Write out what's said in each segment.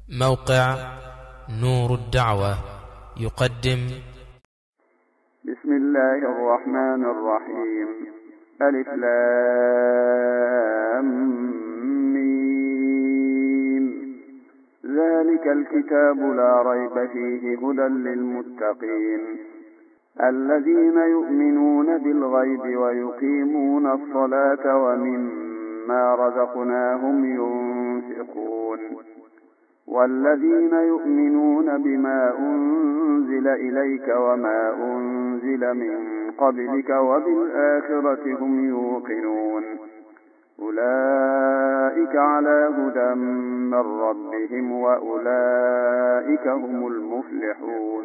موقع نور الدعوة يقدم. بسم الله الرحمن الرحيم. ألف لام ميم. ذلك الكتاب لا ريب فيه هدى للمتقين الذين يؤمنون بالغيب ويقيمون الصلاة ومما رزقناهم ينفقون والذين يؤمنون بما أنزل إليك وما أنزل من قبلك وبالآخرة هم يوقنون أولئك على هدى من ربهم وأولئك هم المفلحون.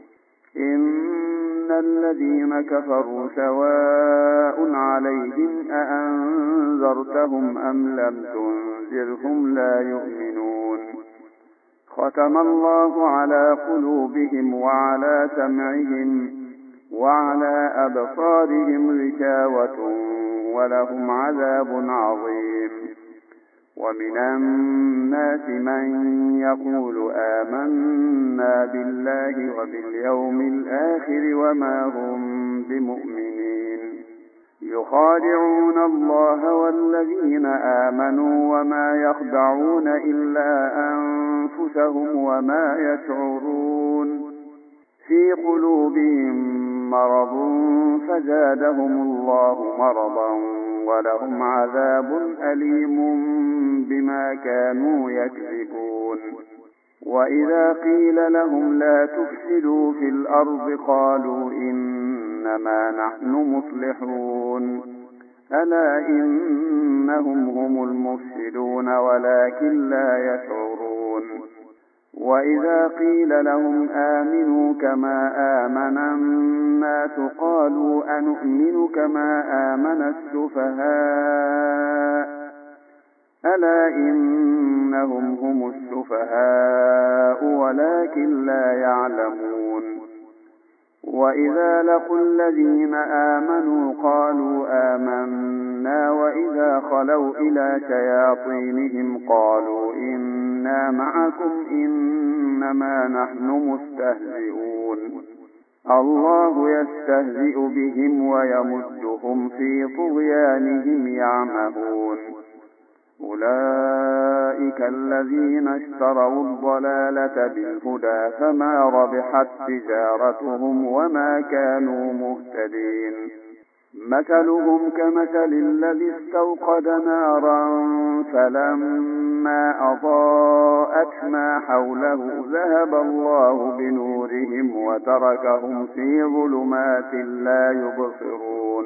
إن الذين كفروا سواء عليهم أأنذرتهم أم لم تنذرهم لا يؤمنون. ختم الله على قلوبهم وعلى سمعهم وعلى أبصارهم غشاوة ولهم عذاب عظيم. ومن الناس من يقول آمنا بالله وباليوم الآخر وما هم بمؤمنين يخادعون الله والذين آمنوا وما يخدعون إلا أنفسهم وما يشعرون. في قلوبهم مرض فزادهم الله مرضا ولهم عذاب أليم بما كانوا يكذبون. وإذا قيل لهم لا تفسدوا في الأرض قالوا إنما نحن مصلحون ألا إنهم هم المفسدون ولكن لا يشعرون. وإذا قيل لهم آمنوا كما آمن الناس قالوا أنؤمن كما آمن السفهاء ألا إنهم هم السفهاء ولكن لا يعلمون. وإذا لقوا الذين آمنوا قالوا آمنا وإذا خلوا إلى شياطينهم قالوا إنا معكم إنما نحن مستهزئون. الله يستهزئ بهم ويمدهم في طغيانهم يعمهون. أولئك الذين اشتروا الضلالة بالهدى فما ربحت تجارتهم وما كانوا مهتدين. مثلهم كمثل الذي استوقد نارا فلما أضاءت ما حوله ذهب الله بنورهم وتركهم في ظلمات لا يبصرون.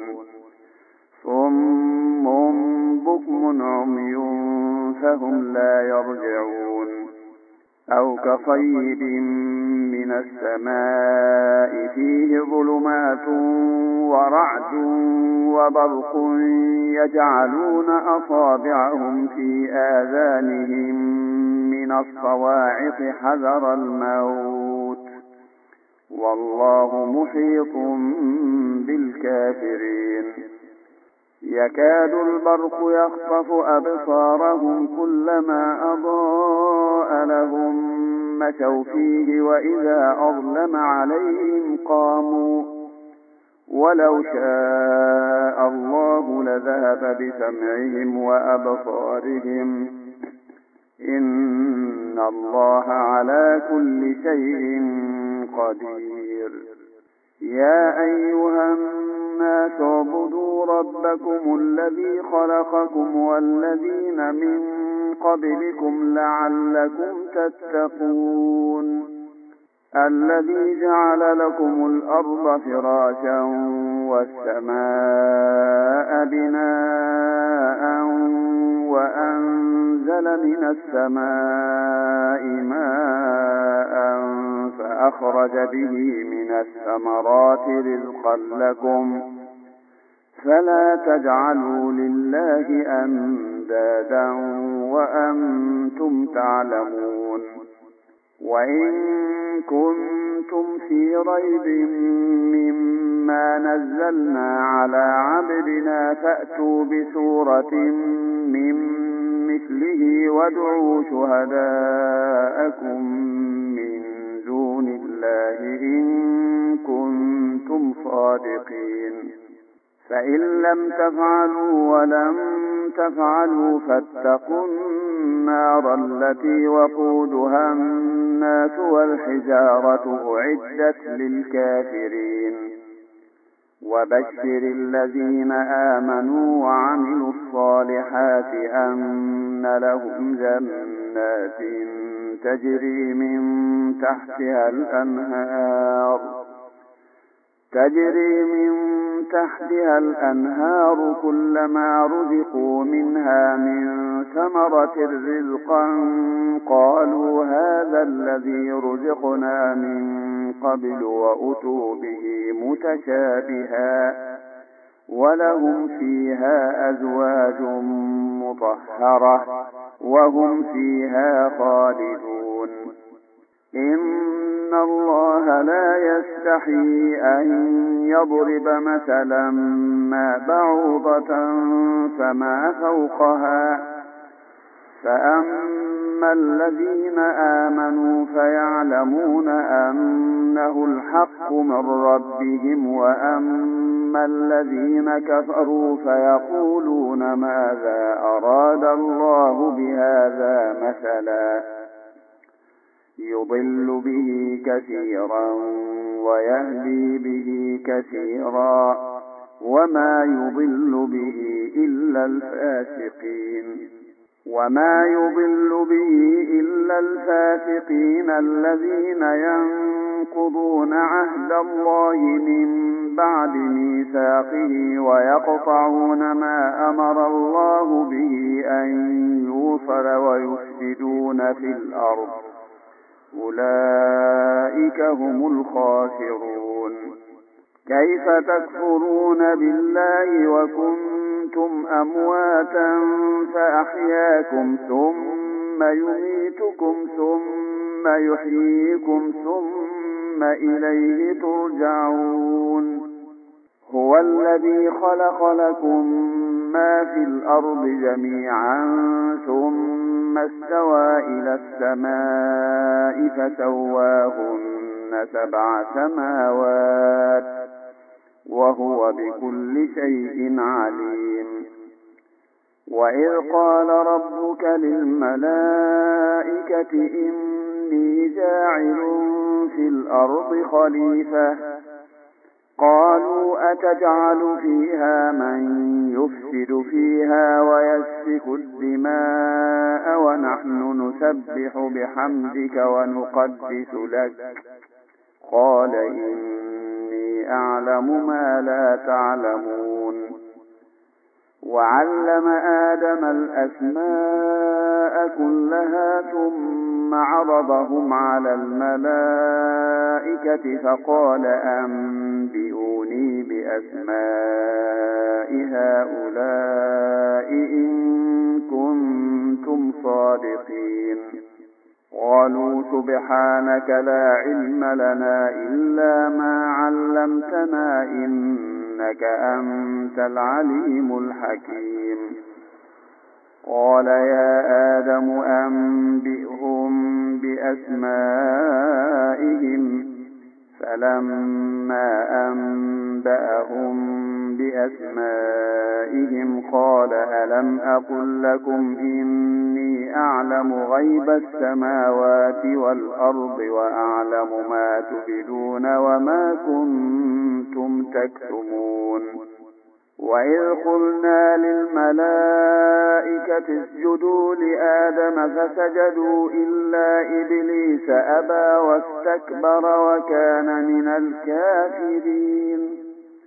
صم بكم عمي فهم لا يرجعون. أو كصيب من السماء فيه ظلمات ورعد وبرق يجعلون أصابعهم في آذانهم من الصواعق حذر الموت والله محيط بالكافرين. يكاد البرق يخطف أبصارهم كلما أضاء لهم مشوا فيه وإذا أظلم عليهم قاموا ولو شاء الله لذهب بسمعهم وأبصارهم إن الله على كل شيء قدير. يا أيها الناس اعبدوا ربكم الذي خلقكم والذين من قبلكم لعلكم تتقون. الذي جعل لكم الأرض فراشا والسماء بناء وأنزل من السماء ماء فأخرج به من الثمرات رزقا لكم فلا تجعلوا لله أندادا وأنتم تعلمون. وإن كنتم في ريب مما نزلنا على عبدنا فأتوا بسورة من مثله وادعوا شهداءكم فإن لم تفعلوا ولم تفعلوا فاتقوا النار التي وقودها الناس والحجارة أعدت للكافرين وبشر الذين آمنوا وعملوا الصالحات أن لهم جنات تجري من تحتها الأنهار كلما رزقوا منها من ثمرة رزقا قالوا هذا الذي رزقنا من قبل وأتوا به متشابها ولهم فيها أزواج مطهرة وهم فيها خالدون إن الله لا يستحيي أن يضرب مثلا ما بعوضة فما فوقها فأما الذين آمنوا فيعلمون أنه الحق من ربهم وأما الذين كفروا فيقولون ماذا أراد الله بهذا مثلا يضل به كثيرا ويهدي به كثيرا وما يضل به إلا الفاسقين الذين ينقضون عهد الله من بعد ميثاقه ويقطعون ما أمر الله به أن يوصل ويفسدون في الأرض أولئك هم الخاسرون كيف تكفرون بالله وكنتم أمواتا فأحياكم ثم يميتكم ثم يحييكم ثم إليه ترجعون هو الذي خلق لكم ما في الأرض جميعا ثم استوى إلى السماء فسواهن 7 سماوات وهو بكل شيء عليم وإذ قال ربك للملائكة إني جاعل في الأرض خليفة قالوا أتجعل فيها من يفسد فيها ويسفك الدماء ونحن نسبح بحمدك ونقدس لك قال إني أعلم ما لا تعلمون وعلم آدم الأسماء كلها ثم عرضهم على الملائكة فقال أنبئوني بأسماء هؤلاء إن كنتم صادقين قالوا سبحانك لا علم لنا إلا ما علمتنا إنك أنت العليم الحكيم قال يا آدم أنبئهم بأسمائهم فلما أنبأهم بأسمائهم قال ألم أقل لكم إني أعلم غيب السماوات والأرض وأعلم ما تبدون وما كنتم تكتمون وإذ قلنا للملائكة اسجدوا لآدم فسجدوا إلا إبليس أبى واستكبر وكان من الكافرين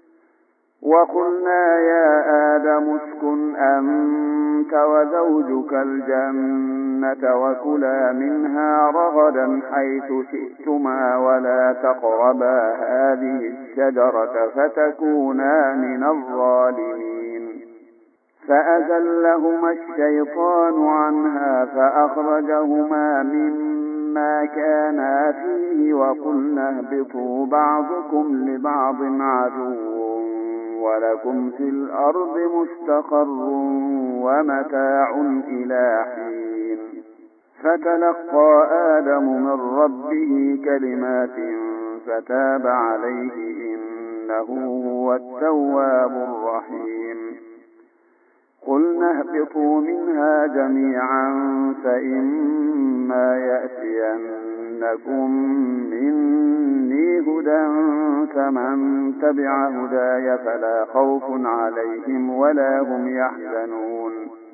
وقلنا يا آدم اسكن أنت وزوجك الجنة وكلا منها رغدا حيث شئتما ولا تقربا هذه الشجرة فتكونا من الظالمين فأزلهما الشيطان عنها فأخرجهما مما كانا فيه وقلنا اهبطوا بعضكم لبعض عدو ولكم في الأرض مستقر ومتاع إلى حين فتلقى آدم من ربه كلمات فتاب عليه إنه هو التواب الرحيم قلنا اهبطوا منها جميعا فإما يأتينكم مني هدى فمن تبع هداي فلا خوف عليهم ولا هم يحزنون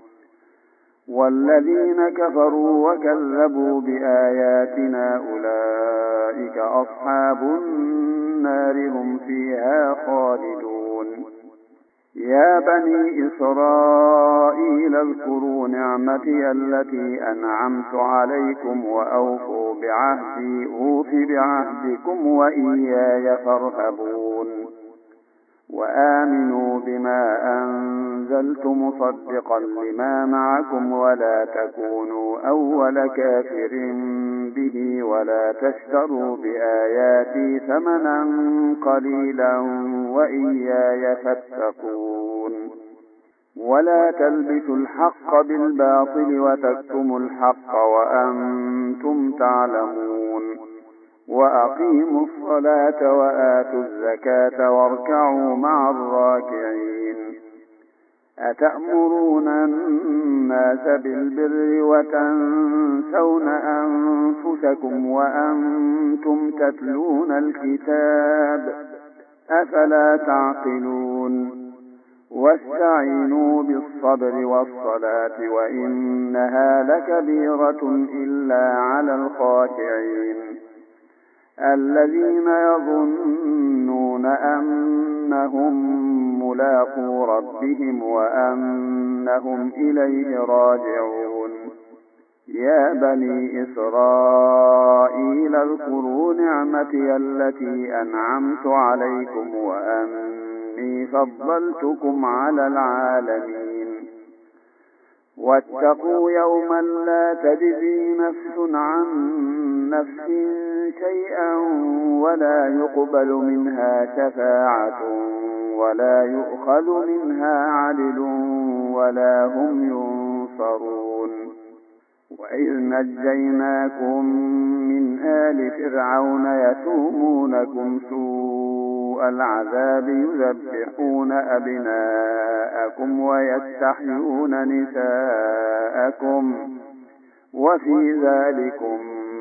والذين كفروا وكذبوا بآياتنا أولئك أصحاب النار هم فيها خالدون يا بني إسرائيل اذكروا نعمتي التي أنعمت عليكم وأوفوا بعهدي أوف بعهدكم وإياي فارهبون وآمنوا بما أنزلت مصدقا لما معكم ولا تكونوا أول كافر به ولا تشتروا بآياتي ثمنا قليلا وإياي فاتقون ولا تلبسوا الحق بالباطل وتكتموا الحق وأنتم تعلمون وأقيموا الصلاة وآتوا الزكاة واركعوا مع الراكعين أتأمرون الناس بالبر وتنسون أنفسكم وأنتم تتلون الكتاب أفلا تعقلون واستعينوا بالصبر والصلاة وإنها لكبيرة إلا على الخاشعين الذين يظنون أنهم ملاقو ربهم وأنهم إليه راجعون يا بني إسرائيل اذكروا نعمتي التي أنعمت عليكم وأني فضلتكم على العالمين واتقوا يوما لا تجزي نفس عن نفس شيئا ولا يقبل منها شفاعة ولا يؤخذ منها عدل ولا هم ينصرون وإذ نجيناكم من آل فرعون يسومونكم سوء العذاب يذبحون أبناءكم ويستحيون نساءكم وفي ذلكم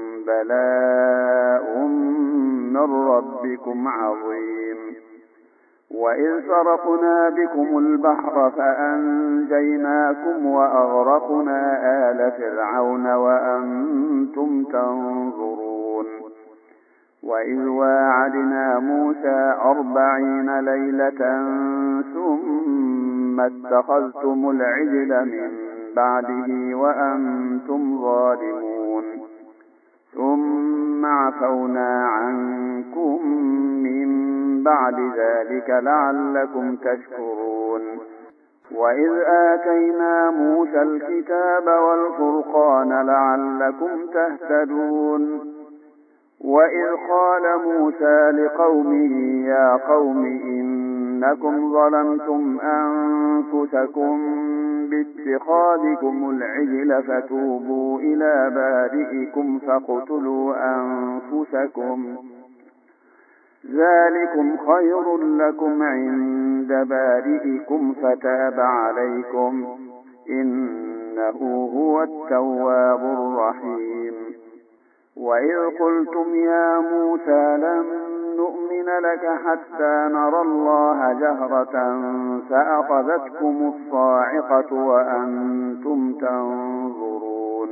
بلاء من ربكم عظيم وإذ فرقنا بكم البحر فأنجيناكم وأغرقنا آل فرعون وأنتم تنظرون وإذ واعدنا موسى 40 ليلة ثم اتخذتم العجل من بعده وأنتم ظالمون ثم عفونا عنكم من بعد ذلك لعلكم تشكرون وإذ آتينا موسى الكتاب والفرقان لعلكم تهتدون وإذ قال موسى لقومه يا قوم إنكم ظلمتم أنفسكم باتخاذكم العجل فتوبوا إلى بارئكم فاقتلوا أنفسكم ذلكم خير لكم عند بارئكم فتاب عليكم إنه هو التواب الرحيم وإذ قلتم يا موسى لن نؤمن لك حتى نرى الله جهرة فأخذتكم الصاعقة وأنتم تنظرون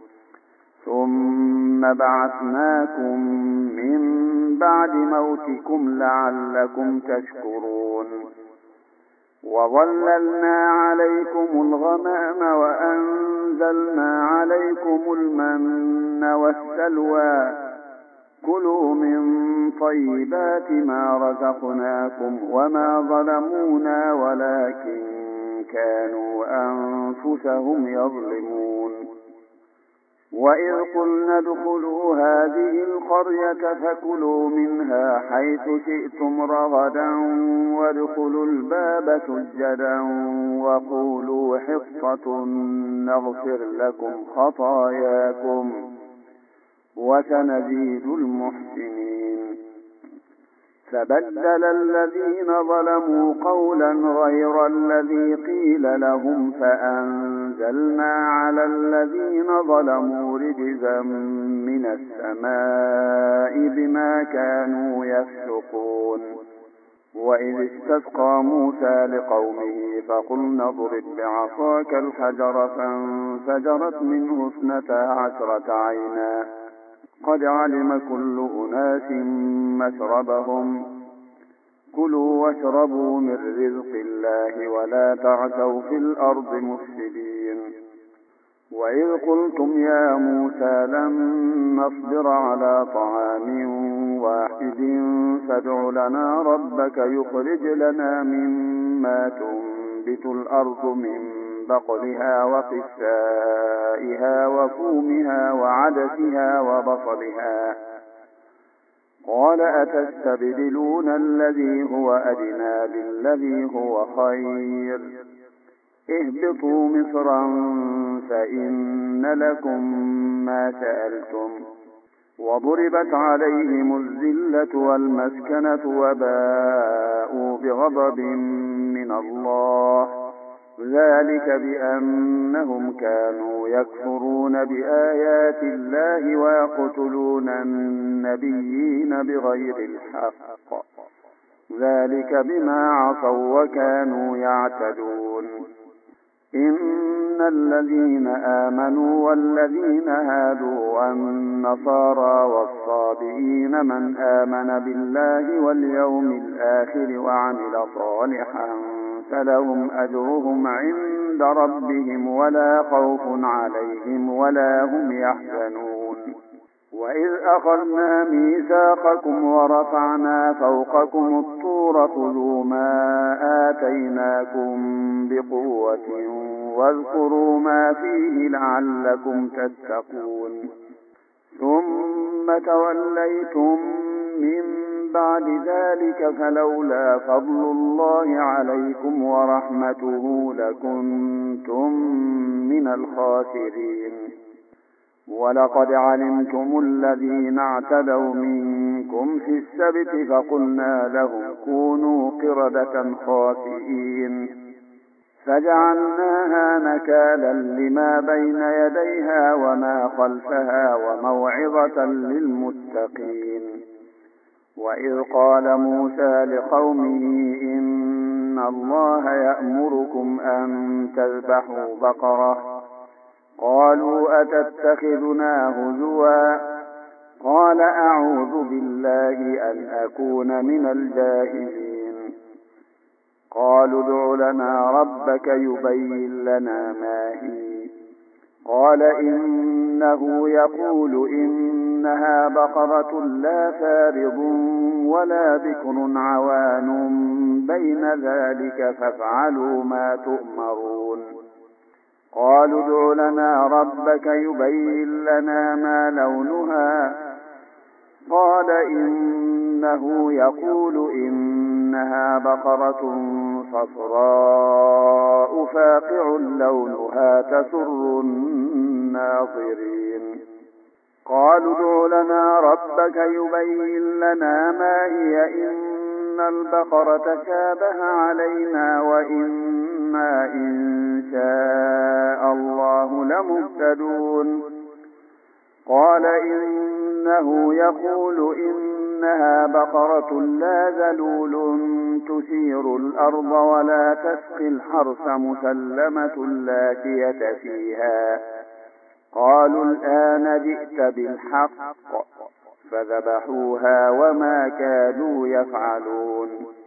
ثم بعثناكم من بعد موتكم لعلكم تشكرون وظللنا عليكم الغمام وأنزلنا عليكم المن والسلوى كلوا من طيبات ما رزقناكم وما ظلمونا ولكن كانوا أنفسهم يظلمون وإذ قلنا ادخلوا هذه القرية فكلوا منها حيث شئتم رغدا وادخلوا الباب سجدا وقولوا حطة نغفر لكم خطاياكم وسنزيد المحسنين فبدل الذين ظلموا قولا غير الذي قيل لهم فأنزلنا على الذين ظلموا رجزا من السماء بما كانوا يفسقون. وإذ استسقى موسى لقومه فقلنا اضرب بعصاك الحجر فانفجرت منه 12 عينا قد علم كل أناس مشربهم كلوا واشربوا من رزق الله ولا تعثوا في الأرض مفسدين. وإذ قلتم يا موسى لن نصبر على طعام واحد فادع لنا ربك يخرج لنا مما تنبت الأرض من بقلها وقثائها وفومها وعدسها وبصلها قال أتستبدلون الذي هو أدنى بالذي هو خير اهبطوا مصرا فإن لكم ما سألتم وضربت عليهم الذلة والمسكنة وباءوا بغضب من الله ذلك بأنهم كانوا يكفرون بآيات الله ويقتلون النبيين بغير الحق ذلك بما عصوا وكانوا يعتدون. إن الذين آمنوا والذين هادوا والنصارى والصابئين من آمن بالله واليوم الآخر وعمل صالحا فلهم أجرهم عند ربهم ولا خوف عليهم ولا هم يحزنون. وإذ أخذنا ميثاقكم ورفعنا فوقكم الطور خذوا ما آتيناكم بقوة واذكروا ما فيه لعلكم تتقون ثم توليتم من بعد ذلك فلولا فضل الله عليكم ورحمته لكنتم من الخاسرين. ولقد علمتم الذين اعتدوا منكم في السبت فقلنا لهم كونوا قردة خاسئين فجعلناها نكالا لما بين يديها وما خلفها وموعظة للمتقين. وإذ قال موسى لقومه إن الله يأمركم أن تذبحوا بقرة قالوا أتتخذنا هزوا قال أعوذ بالله أن أكون من الجاهلين. قالوا ادع لنا ربك يبين لنا ما هي قال إنه يقول إنها بقرة لا فارض ولا بكر عوان بين ذلك فافعلوا ما تؤمرون. قالوا ادع لنا ربك يبين لنا ما لونها قال إنه يقول إنها بقرة صفراء فاقع لونها تسر الناظرين. قالوا ادع لنا ربك يبين لنا ما هي إن البقرة شابه علينا وإنا إن شاء الله لمهتدون. قال إنه يقول إنها بقرة لا ذلول تثير الأرض ولا تسقي الحرث مسلمة لا شية فيها. قالوا الآن جئت بالحق فذبحوها وما كادوا يفعلون.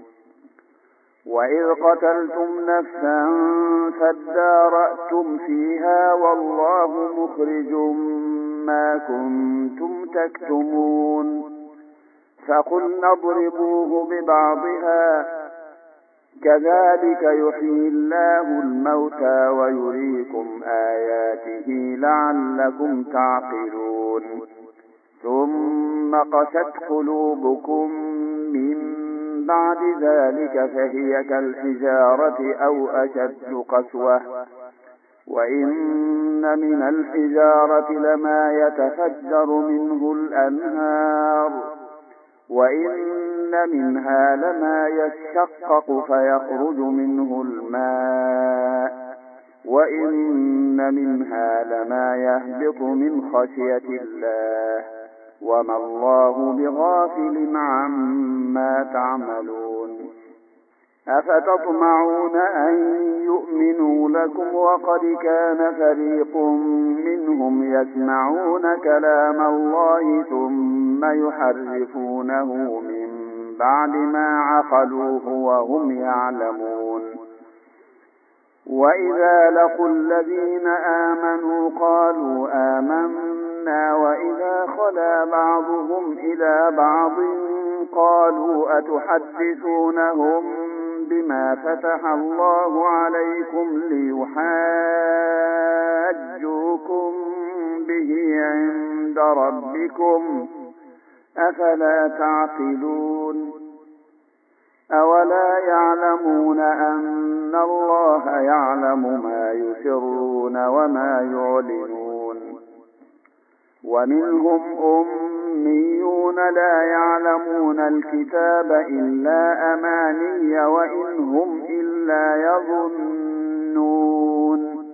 وإذ قتلتم نفسا فادارأتم فيها والله مخرج ما كنتم تكتمون. فقلنا اضربوه ببعضها كذلك يحيي الله الموتى ويريكم آياته لعلكم تعقلون. ثم قست قلوبكم من بعد ذلك فهي كالحجارة أو أشد قسوة وإن من الحجارة لما يتفجر منه الأنهار وإن منها لما يشقق فيخرج منه الماء وإن منها لما يهبط من خشية الله وما الله بغافل عما تعملون أفتطمعون أن يؤمنوا لكم وقد كان فريق منهم يسمعون كلام الله ثم يحرفونه من بعد ما عقلوه وهم يعلمون وإذا لقوا الذين آمنوا قالوا آمنا وإذا خلا بعضهم إلى بعض قالوا أتحدثونهم بما فتح الله عليكم ليحاجوكم به عند ربكم أفلا تعقلون أولا يعلمون أن الله يعلم ما يسرون وما يعلنون ومنهم أميون لا يعلمون الكتاب إلا أماني وإن هم إلا يظنون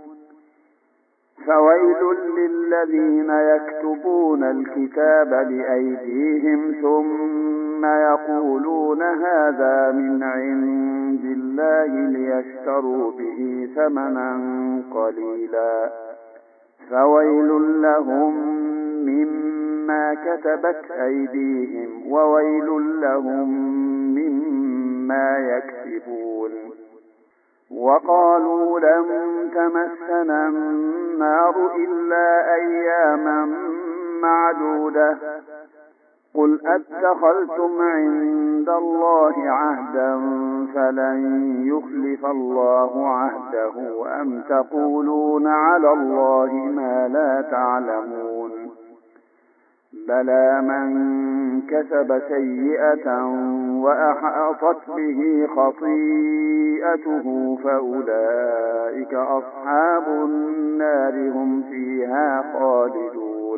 فويل للذين يكتبون الكتاب بأيديهم ثم يقولون هذا من عند الله ليشتروا به ثمنا قليلا فويل لهم مما كتبت أيديهم وويل لهم مما يكسبون وقالوا لن تمسنا النار إلا أياما معدودة قل أتخذتم عند الله عهدا فلن يخلف الله عهده أم تقولون على الله ما لا تعلمون بلى من كسب سيئة وأحاطت به خطيئته فأولئك أصحاب النار هم فيها خالدون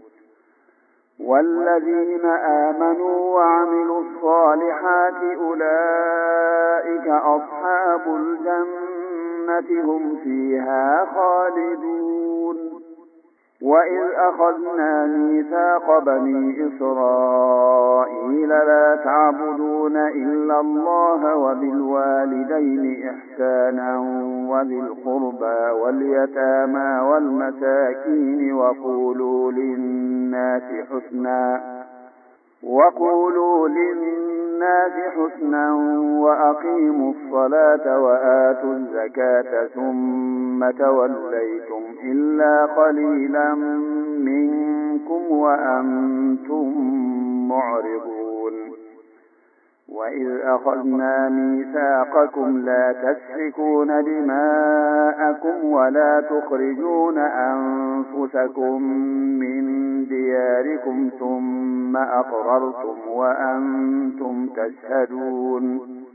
والذين آمنوا وعملوا الصالحات أولئك أصحاب الجنة هم فيها خالدون وإذ أخذنا ميثاق بني إسرائيل لا تعبدون إلا الله وبالوالدين إحسانا وذي القربى واليتامى والمساكين وقولوا للناس حسنا وأقيموا الصلاة وآتوا الزكاة ثم توليتم إلا قليلا منكم وأنتم معرضون وإذ أخذنا ميثاقكم لا تسفكون دماءكم ولا تخرجون أنفسكم من دياركم ثم أقررتم وأنتم تشهدون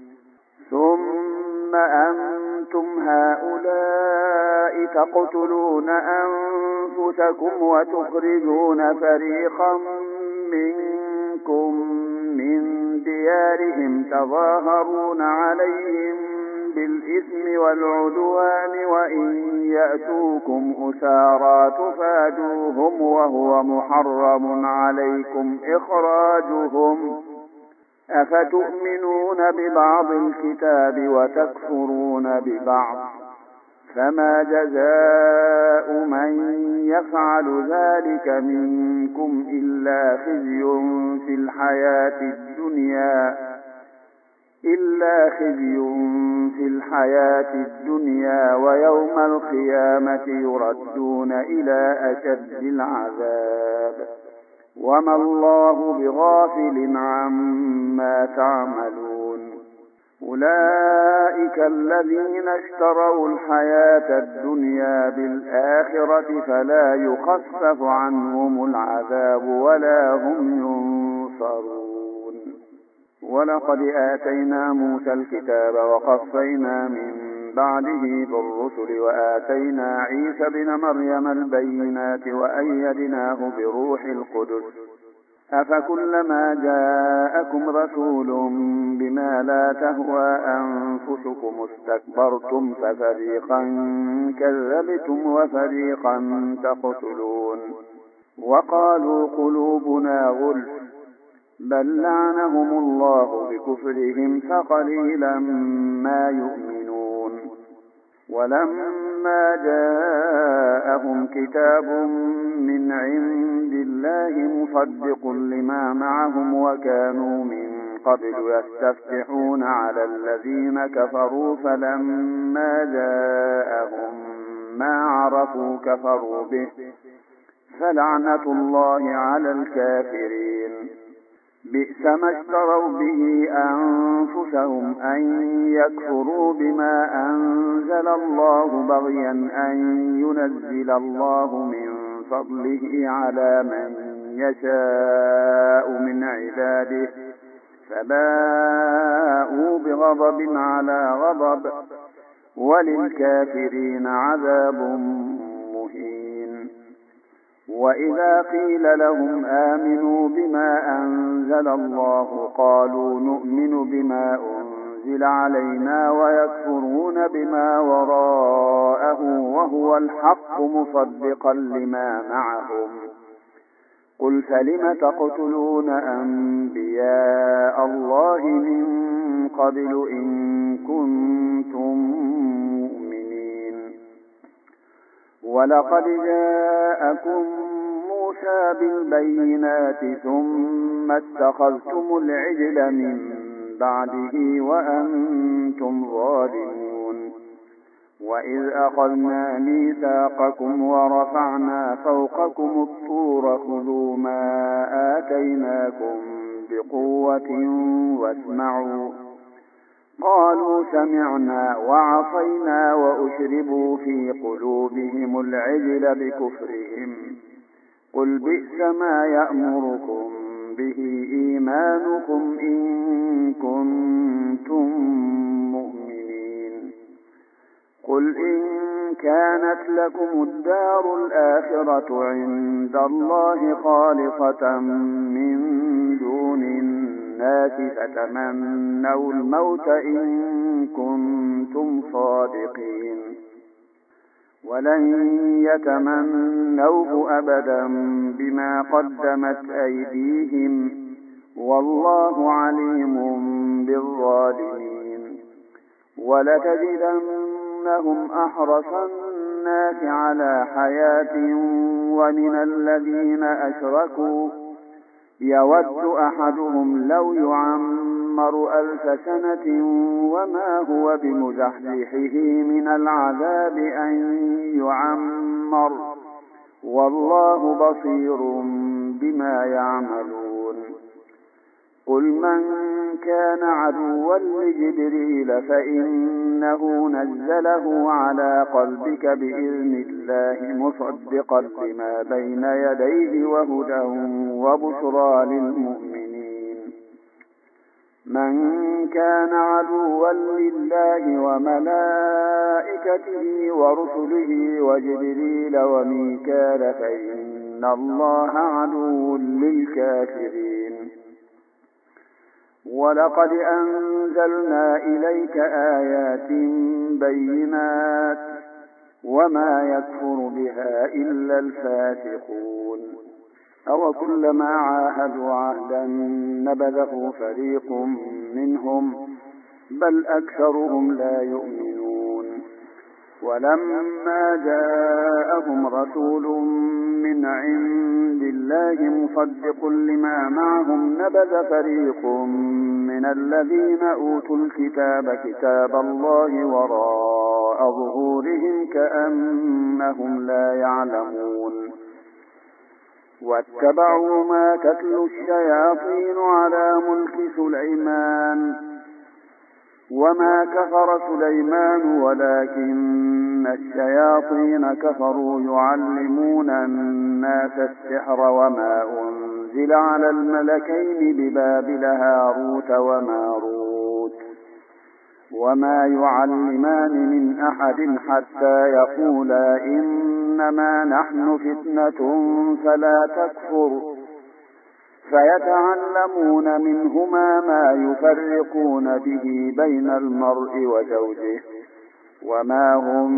ثم أنتم هؤلاء تقتلون أنفسكم وتخرجون فريقا منكم من ديارهم تظاهرون عليهم بالإثم والعدوان وإن يأتوكم أسارى تفادوهم وهو محرم عليكم إخراجهم أفتؤمنون ببعض الكتاب وتكفرون ببعض فما جزاء من يفعل ذلك منكم إلا خزي في الحياة الدنيا ويوم القيامة يردون إلى أشد العذاب وما الله بغافل عما تعملون أولئك الذين اشتروا الحياة الدنيا بالآخرة فلا يخفف عنهم العذاب ولا هم ينصرون ولقد آتينا موسى الكتاب وقفينا من بعده بالرسل وآتينا عيسى ابن مريم البينات وأيدناه بروح القدس أفكلما جاءكم رسول بما لا تهوى أنفسكم استكبرتم ففريقا كذبتم وفريقا تقتلون وقالوا قلوبنا غلف بل لعنهم الله بكفرهم فقليلا ما يؤمنون ولما جاءهم كتاب من عند الله مصدق لما معهم وكانوا من قبل يستفتحون على الذين كفروا فلما جاءهم ما عرفوا كفروا به فلعنة الله على الكافرين بئس ما اشتروا به أنفسهم أن يكفروا بما أنزل الله بغيا أن ينزل الله من فضله على من يشاء من عباده فباءوا بغضب على غضب وللكافرين عذاب مهين وإذا قيل لهم آمنوا بما أنزل الله قالوا نؤمن بما أنزل علينا ويكفرون بما وراءه وهو الحق مصدقا لما معهم قل فلم تقتلون أنبياء الله من قبل إن كنتم مؤمنين ولقد جاءكم موسى بالبينات ثم اتخذتم العجل من بعده وأنتم ظالمون وإذ أخذنا ميثاقكم ورفعنا فوقكم الطور خذوا ما آتيناكم بقوة واسمعوا قالوا سمعنا وعصينا وأشربوا في قلوبهم العجل بكفرهم قل بئس ما يأمركم به إيمانكم إن كنتم مؤمنين قل إن كانت لكم الدار الآخرة عند الله خالصة من دون الناس فتمنوا الموت إن كنتم صادقين ولن يتمنوه أبدا بما قدمت أيديهم والله عليم بالظالمين ولتجدنهم أحرص الناس على حياة ومن الذين أشركوا يود أحدهم لو يعمر 1000 سنة وما هو بمزحزحه من العذاب أن يعمر والله بصير بما يعملون قل من كان عدوا لجبريل فإنه نزله على قلبك بإذن الله مصدقا لما بين يديه وهدى وبشرى للمؤمنين من كان عدوا لله وملائكته ورسله وجبريل وميكال فإن الله عدو للكافرين ولقد أنزلنا إليك آيات بينات وما يكفر بها إلا الفاسقون أو كلما عاهدوا عهدا نبذه فريق منهم بل أكثرهم لا يؤمنون ولما جاءهم رسول من عند الله مصدق لما معهم نبذ فريق من الذين أوتوا الكتاب كتاب الله وراء ظهورهم كأنهم لا يعلمون واتبعوا ما تتلو الشياطين على ملك سليمان وما كفر سليمان ولكن الشياطين كفروا يعلمون الناس السحر وما أنزل على الملكين ببابل هاروت وماروت وما يعلمان من أحد حتى يقولا إنما نحن فتنة فلا تكفر فيتعلمون منهما ما يفرقون به بين المرء وزوجه وما هم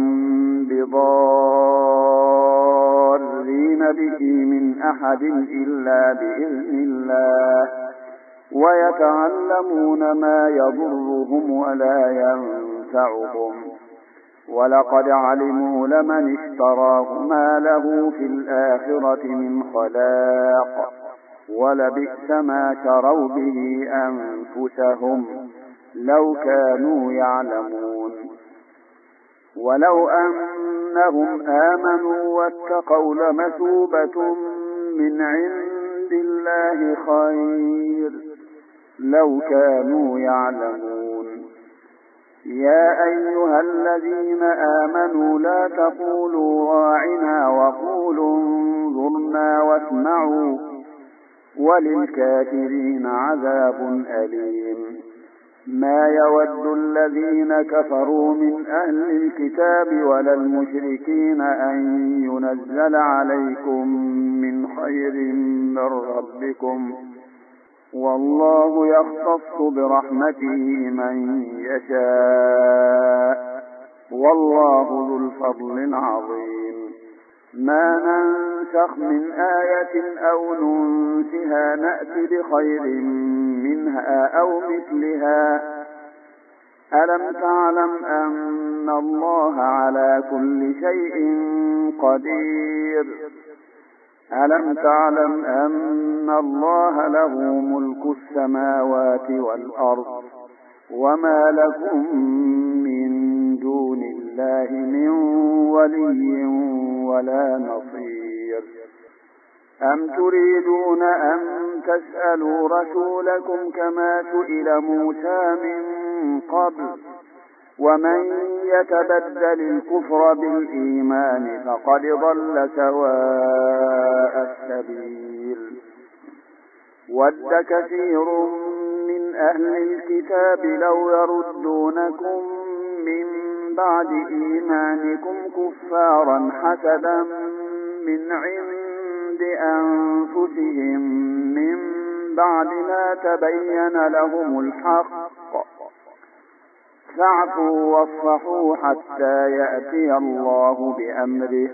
بضارين به من أحد إلا بإذن الله ويتعلمون ما يضرهم ولا ينفعهم ولقد علموا لمن اشتراه ما له في الآخرة من خلاق ولبئس ما شروا به أنفسهم لو كانوا يعلمون ولو أنهم آمنوا واتقوا لمثوبة من عند الله خير لو كانوا يعلمون يا أيها الذين آمنوا لا تقولوا راعنا وقولوا انظرنا واسمعوا وللكافرين عذاب أليم ما يود الذين كفروا من أهل الكتاب ولا المشركين أن ينزل عليكم من خير من ربكم والله يختص برحمته من يشاء والله ذو الفضل العظيم ما ننسخ من آية أو ننسها نأت بخير منها أو مثلها ألم تعلم أن الله على كل شيء قدير ألم تعلم أن الله له ملك السماوات والأرض وما لكم من دون الله من ولي ولا نصير أم تريدون أن تسألوا رسولكم كما سئل موسى من قبل ومن يتبدل الكفر بالإيمان فقد ضل سواء السبيل ود كثير من أهل الكتاب لو يردونكم من بعد إيمانكم كفارا حسدا من عند أنفسهم من بعد ما تبين لهم الحق فاعفوا واصفحوا حتى يأتي الله بأمره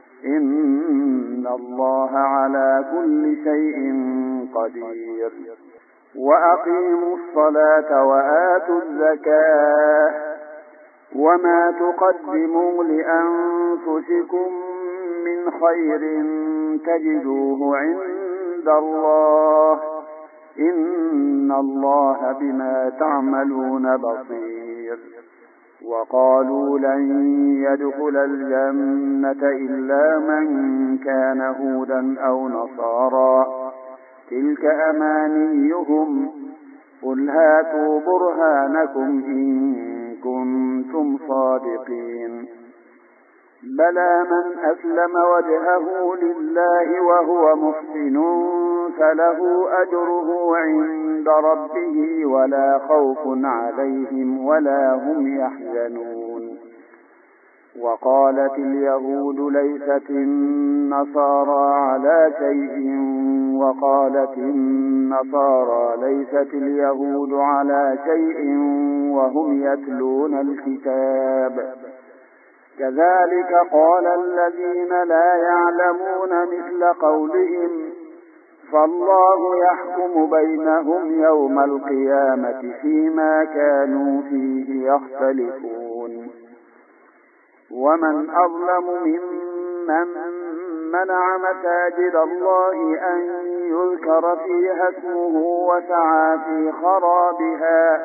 إن الله على كل شيء قدير وأقيموا الصلاة وآتوا الزكاة وما تقدموا لأنفسكم من خير تجدوه عند الله إن الله بما تعملون بصير وقالوا لن يدخل الجنة إلا من كان هودا أو نصارى تلك أمانيهم قل هاتوا برهانكم إن كنتم صادقين بلى من أسلم وجهه لله وهو محسن فله أجره عند ربه ولا خوف عليهم ولا هم يحزنون وقالت اليهود ليست النصارى على شيء وقالت النصارى ليست اليهود على شيء وهم يتلون الكتاب كذلك قال الذين لا يعلمون مثل قولهم فالله يحكم بينهم يوم القيامة فيما كانوا فيه يختلفون ومن أظلم ممن منع مساجد الله أن يذكر فيها اسمه وسعى في خرابها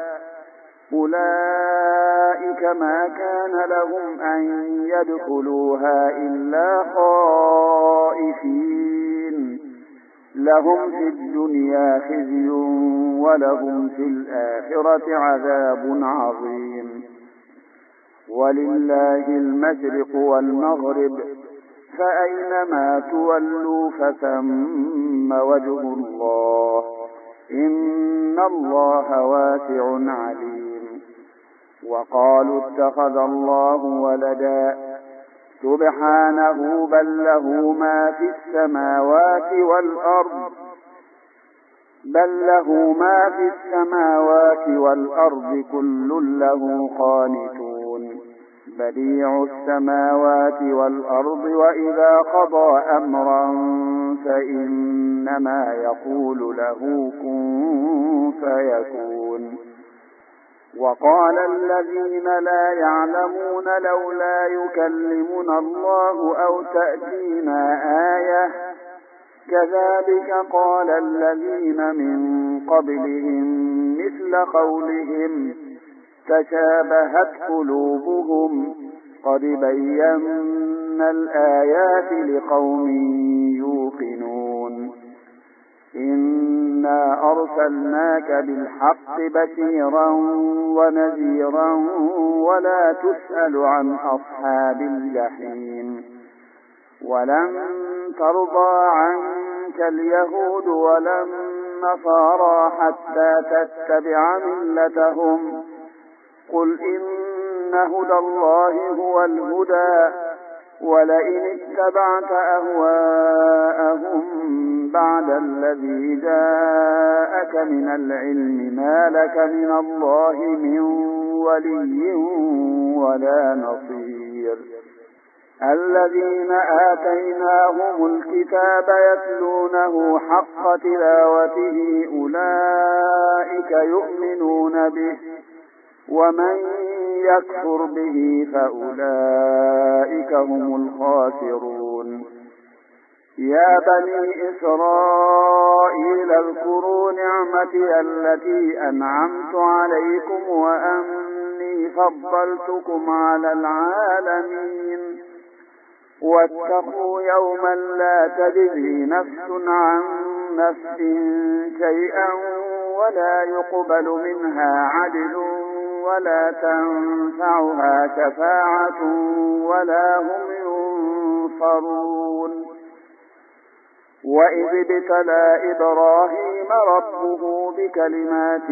أولئك ما كان لهم أن يدخلوها إلا خائفين لهم في الدنيا خزي ولهم في الآخرة عذاب عظيم ولله المشرق والمغرب فأينما تولوا فثم وجه الله إن الله واسع عليم وقالوا اتخذ الله ولدا سبحانه بل له ما في السماوات والأرض بل له ما في السماوات والأرض كل له قانتون بديع السماوات والأرض وإذا قضى أمرا فإنما يقول له كن فيكون. وقال الذين لا يعلمون لولا يكلمنا الله أو تأتينا آية كذلك قال الذين من قبلهم مثل قولهم تشابهت قلوبهم قد بينا الآيات لقوم يوقنون. إنا أرسلناك بالحق بشيرا ونذيرا ولا تسأل عن أصحاب الجحيم. ولن ترضى عنك اليهود ولا النصارى حتى تتبع ملتهم قل إن هدى الله هو الهدى ولئن اتبعت أهواءهم بعد الذي جاءك من العلم ما لك من الله من ولي ولا نصير. الذين آتيناهم الكتاب يتلونه حق تلاوته أولئك يؤمنون به ومن يكفر به فأولئك هم الخاسرون. يا بني إسرائيل اذكروا نعمتي التي أنعمت عليكم وأني فضلتكم على العالمين. واتقوا يوما لا تجزي نفس عن نفس شيئا ولا يقبل منها عدل ولا تنفعها شفاعة ولا هم ينصرون. وإذ ابتلى إبراهيم ربه بكلمات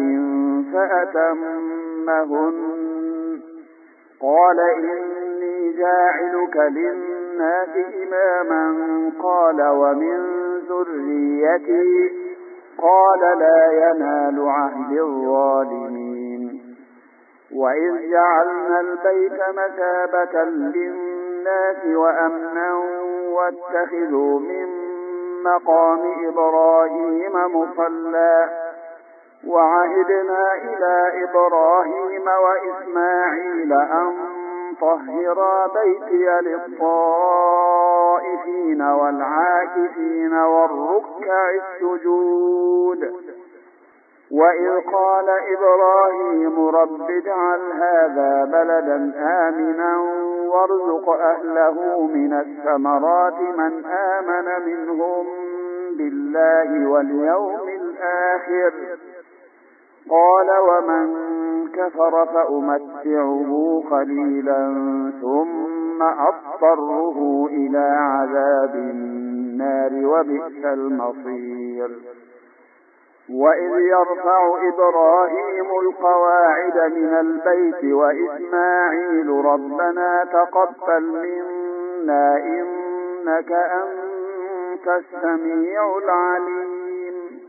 فأتمهن قال إني جاعلك للناس إماما قال ومن ذريتي قال لا ينال عهد الظالمين. وإذ جعلنا البيت مثابة للناس وأمنا واتخذوا من مقام إبراهيم مصلى وعهدنا إلى إبراهيم وإسماعيل أن طهرا بيتي للطائفين والعاكفين والركع السجود. وإذ قال إبراهيم رب اجعل هذا بلدا آمنا وارزق أهله من الثمرات من آمن منهم بالله واليوم الآخر قال ومن كفر فأمتعه قليلا ثم أضطره إلى عذاب النار وبئس المصير. وإذ يرفع إبراهيم القواعد من البيت وإسماعيل ربنا تقبل منا إنك أنت السميع العليم.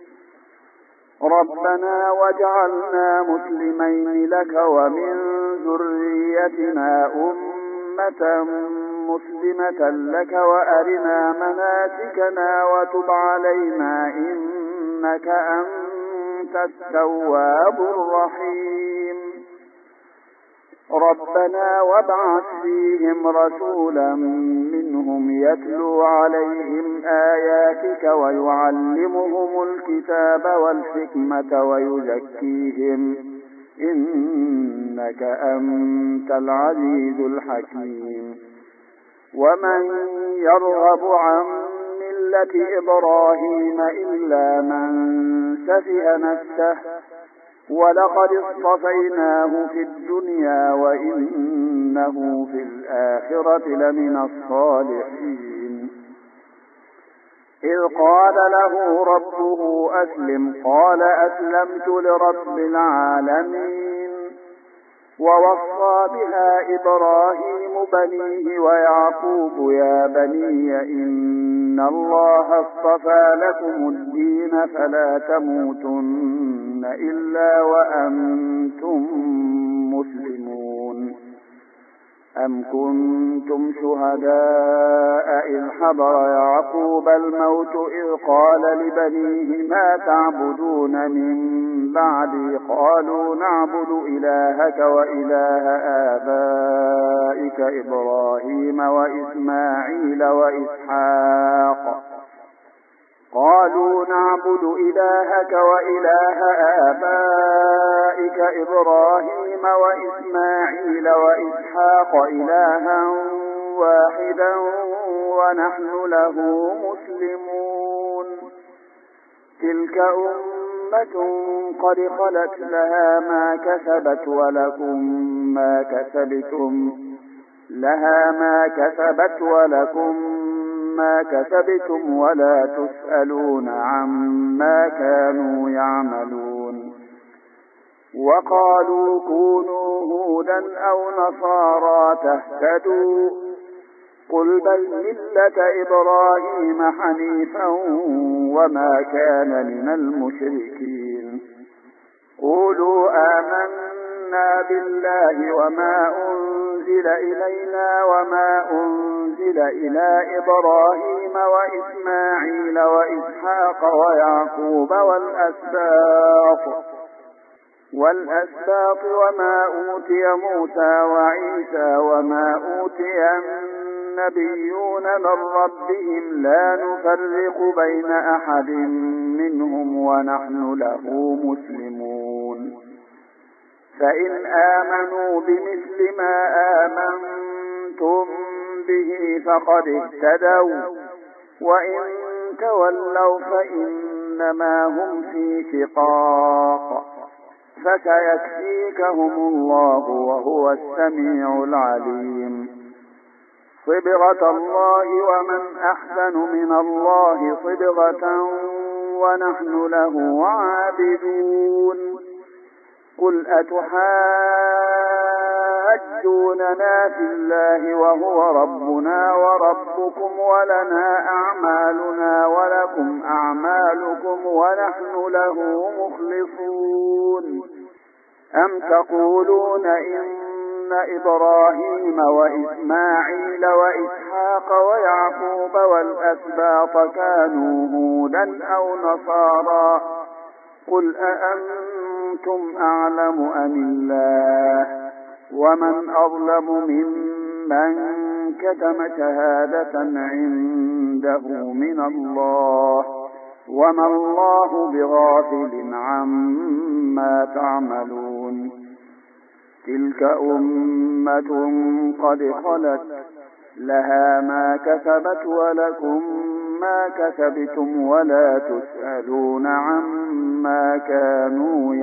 ربنا واجعلنا مسلمين لك ومن ذريتنا أمة مسلمة لك وأرنا مناسكنا وتب علينا إنك أنت التواب الرحيم. ربنا وابعث فيهم رسولا منهم يتلو عليهم آياتك ويعلمهم الكتاب والحكمة ويزكيهم إنك أنت العزيز الحكيم. ومن يرغب عن ملة إبراهيم إلا من سفه نفسه ولقد اصطفيناه في الدنيا وإنه في الآخرة لمن الصالحين. إذ قال له ربه أسلم قال أسلمت لرب العالمين. ووصى بها إبراهيم بنيه ويعقوب يا بني إن إن الله اصطفى لكم الدين فلا تموتن إلا وأنتم مسلمون. أم كنتم شهداء إذ حضر يعقوب الموت إذ قال لبنيه ما تعبدون من بعدي قالوا نعبد إلهك وإله آبائك إبراهيم وإسماعيل وإسحاق إلها واحدا ونحن له مسلمون. تلك أمة قد خلت لها ما كسبت ولكم ما كسبتم ولا تسألون عما كانوا يعملون. وقالوا كونوا هودا أو نصارى تهتدوا قل بل ملة إبراهيم حنيفا وما كان من المشركين. قولوا آمنا بالله وما أنزل إلينا وما أنزل إلى إبراهيم وإسماعيل وإسحاق ويعقوب والأسباط وما أوتي موسى وعيسى وما أوتي النبيون من ربهم لا نفرق بين أحد منهم ونحن له مسلمون. فإن آمنوا بمثل ما آمنتم به فقد اهتدوا وإن تولوا فإنما هم في شقاق فسيكفيكهم الله وهو السميع العليم. صبغة الله ومن أحسن من الله صبغة ونحن له عابدون. قل أتحاجوننا في الله وهو ربنا وربكم ولنا أعمالنا ولكم أعمالكم ونحن له مخلصون. أم تقولون إن إبراهيم وإسماعيل وإسحاق ويعقوب والأسباط كانوا هودا أو نصارى قل أأنتم أعلم أم الله ومن أظلم ممن كتم شهادة عنده من الله وما الله بغافل عما تعملون. تلك أمة قد خلت لها ما كسبت ولكم ما كسبتم ولا تسألون عما كانوا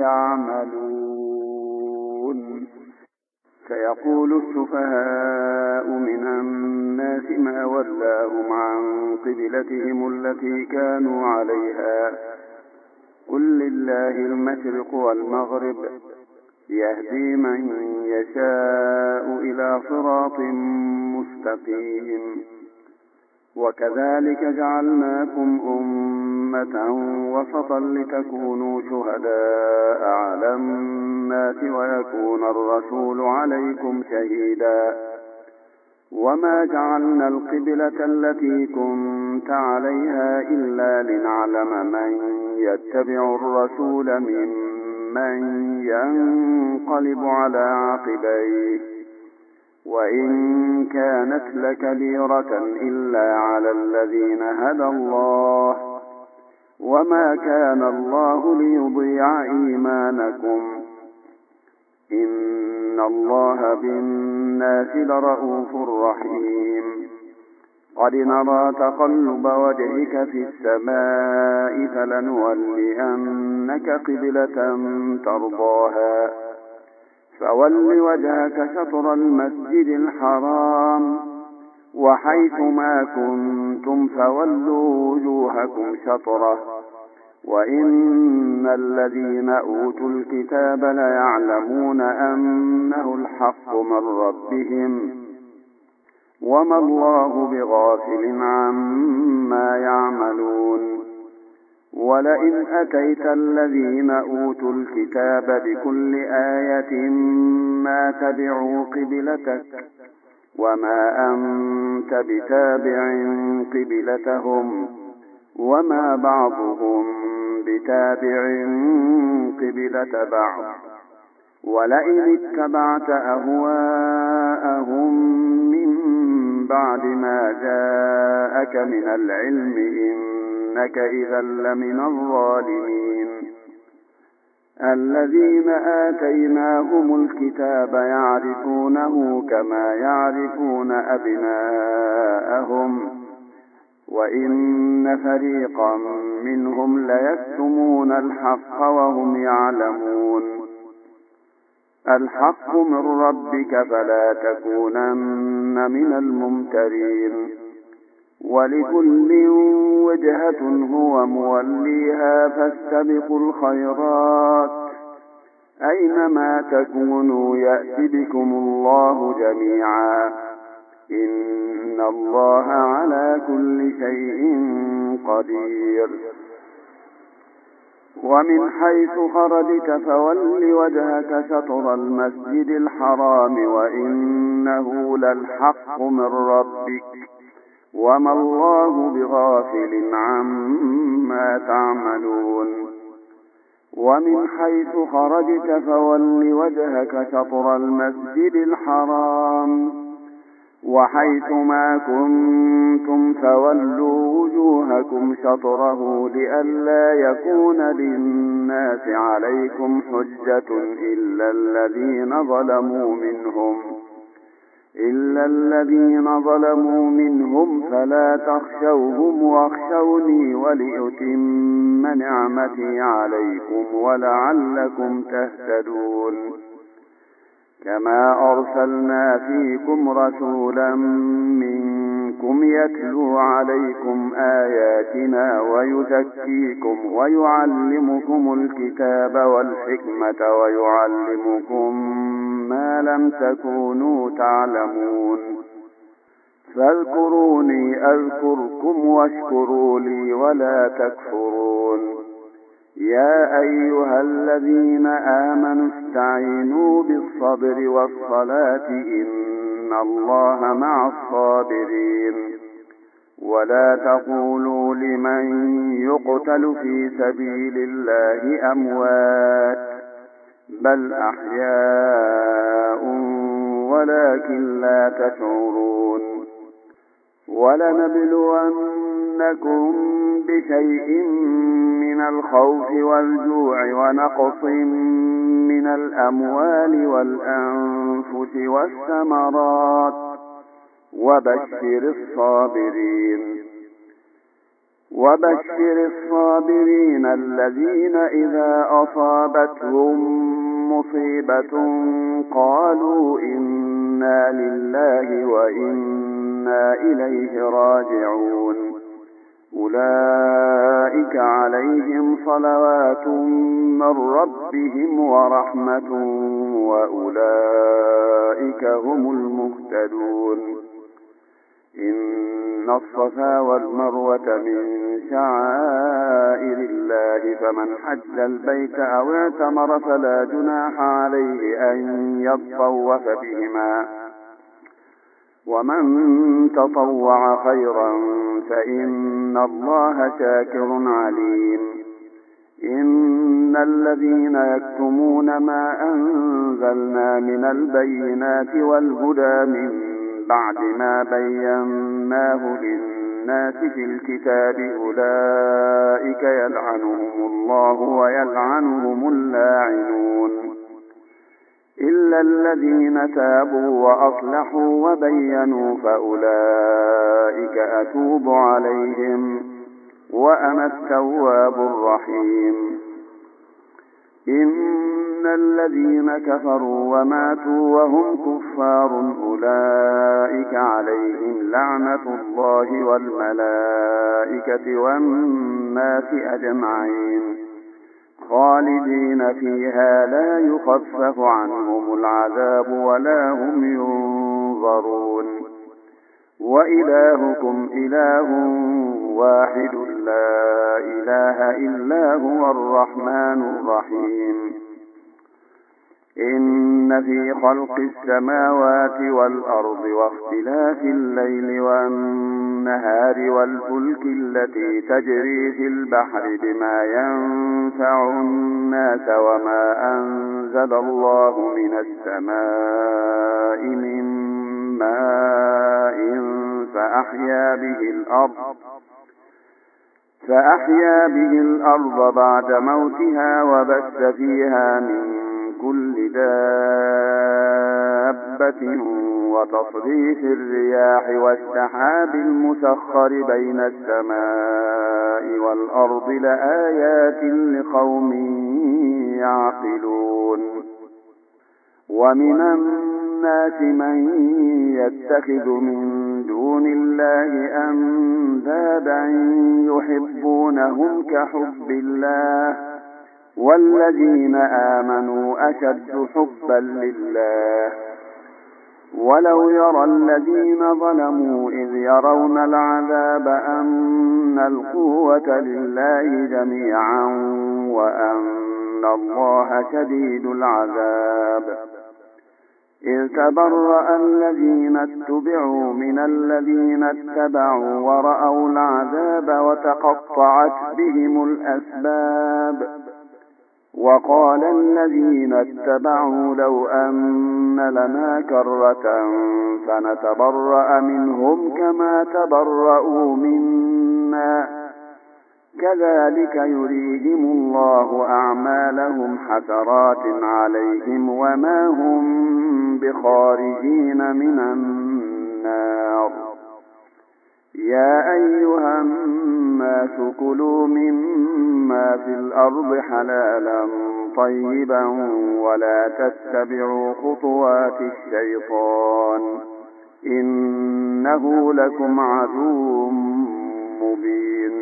يعملون. سيقول السفهاء من الناس ما ولاهم عن قبلتهم التي كانوا عليها قل لله المشرق والمغرب يهدي من يشاء إلى صراط مستقيم. وكذلك جعلناكم أمة وسطا لتكونوا شهداء على الناس ويكون الرسول عليكم شهيدا. وما جعلنا القبلة التي كنت عليها إلا لنعلم من يتبع الرسول ممن ينقلب على عقبيه وإن كانت لكبيرة إلا على الذين هدى الله وما كان الله ليضيع إيمانكم إن الله بالناس لرءوف رحيم. قد نرى تقلب وجهك في السماء فلنولينك قبلة ترضاها فول وجهك شطر المسجد الحرام وحيث ما كنتم فولوا وجوهكم شطره وإن الذين أوتوا الكتاب ليعلمون أنه الحق من ربهم وما الله بغافل عما يعملون. ولئن أتيت الذين أوتوا الكتاب بكل آية ما تبعوا قبلتك وما أنت بتابع قبلتهم وما بعضهم بتابع قبلة بعض. ولئن اتبعت أهواءهم من بعد ما جاءك من العلم إنك إذا لمن الظالمين. الذين آتيناهم الكتاب يعرفونه كما يعرفون أبناءهم وإن فريقا منهم ليكتمون الحق وهم يعلمون. الحق من ربك فلا تكونن من الممترين. ولكل وجهة هو موليها فاستبقوا الخيرات أينما تكونوا يأت بكم الله جميعا إن الله على كل شيء قدير. ومن حيث خرجت فول وجهك شطر المسجد الحرام وإنه للحق من ربك وما الله بغافل عما تعملون. ومن حيث خرجت فول وجهك شطر المسجد الحرام وحيث ما كنتم فولوا وجوهكم شطره لئلا يكون للناس عليكم حجة إلا الذين ظلموا منهم فلا تخشوهم واخشوني ولأتم نعمتي عليكم ولعلكم تهتدون. كما أرسلنا فيكم رسولا منكم يتلو عليكم آياتنا ويزكيكم ويعلمكم الكتاب والحكمة ويعلمكم ما لم تكونوا تعلمون. فاذكروني أذكركم واشكروا لي ولا تكفرون. يا أيها الذين آمنوا استعينوا بالصبر والصلاة إن الله مع الصابرين. ولا تقولوا لمن يقتل في سبيل الله أموات بل أحياء ولكن لا تشعرون. ولنبلونكم بشيء من الخوف والجوع ونقص من الأموال والأنفس والثمرات وبشر الصابرين الذين إذا أصابتهم مصيبة قالوا إنا لله وإنا إليه راجعون. أولئك عليهم صلوات من ربهم ورحمة وأولئك هم المهتدون. إن الصفا والمروة من شعائر الله فمن حج البيت أو اعتمر فلا جناح عليه أن يطوف بهما ومن تطوع خيرا فإن الله شاكر عليم. إن الذين يكتمون ما أنزلنا من البينات والهدى من بعد ما بيناه للناس في الكتاب أولئك يلعنهم الله ويلعنهم اللاعنون إلا الذين تابوا وأصلحوا وبينوا فأولئك أتوب عليهم وأنا التواب الرحيم. إن الذين كفروا وماتوا وهم كفار أولئك عليهم لعنة الله والملائكة والناس أجمعين خالدين فيها لا يخفف عنهم العذاب ولا هم ينظرون. وإلهكم إله واحد لا إله إلا هو الرحمن الرحيم إن في خلق السماوات والأرض واختلاف الليل والنهار والفلك التي تجري في البحر بما ينفع الناس وما أنزل الله من السماء من ماء فأحيا به الأرض بعد موتها وبث فيها من كل دابة وتصريف الرياح والسحاب المسخر بين السماء والأرض لآيات لقوم يعقلون ومن الناس من يتخذ من دون الله أندادا يحبونهم كحب الله والذين آمنوا أشد حبا لله ولو يرى الذين ظلموا إذ يرون العذاب أن القوة لله جميعا وأن الله شديد العذاب إذ تبرأ الذين اتبعوا من الذين اتبعوا ورأوا العذاب وتقطعت بهم الأسباب وقال الذين اتبعوا لو أن لنا كرة فنتبرأ منهم كما تبرأوا منا كذلك يريهم الله أعمالهم حسرات عليهم وما هم بخارجين من النار يا أيها الناس كلوا مما في الأرض حلالا طيبا ولا تتبعوا خطوات الشيطان إنه لكم عدو مبين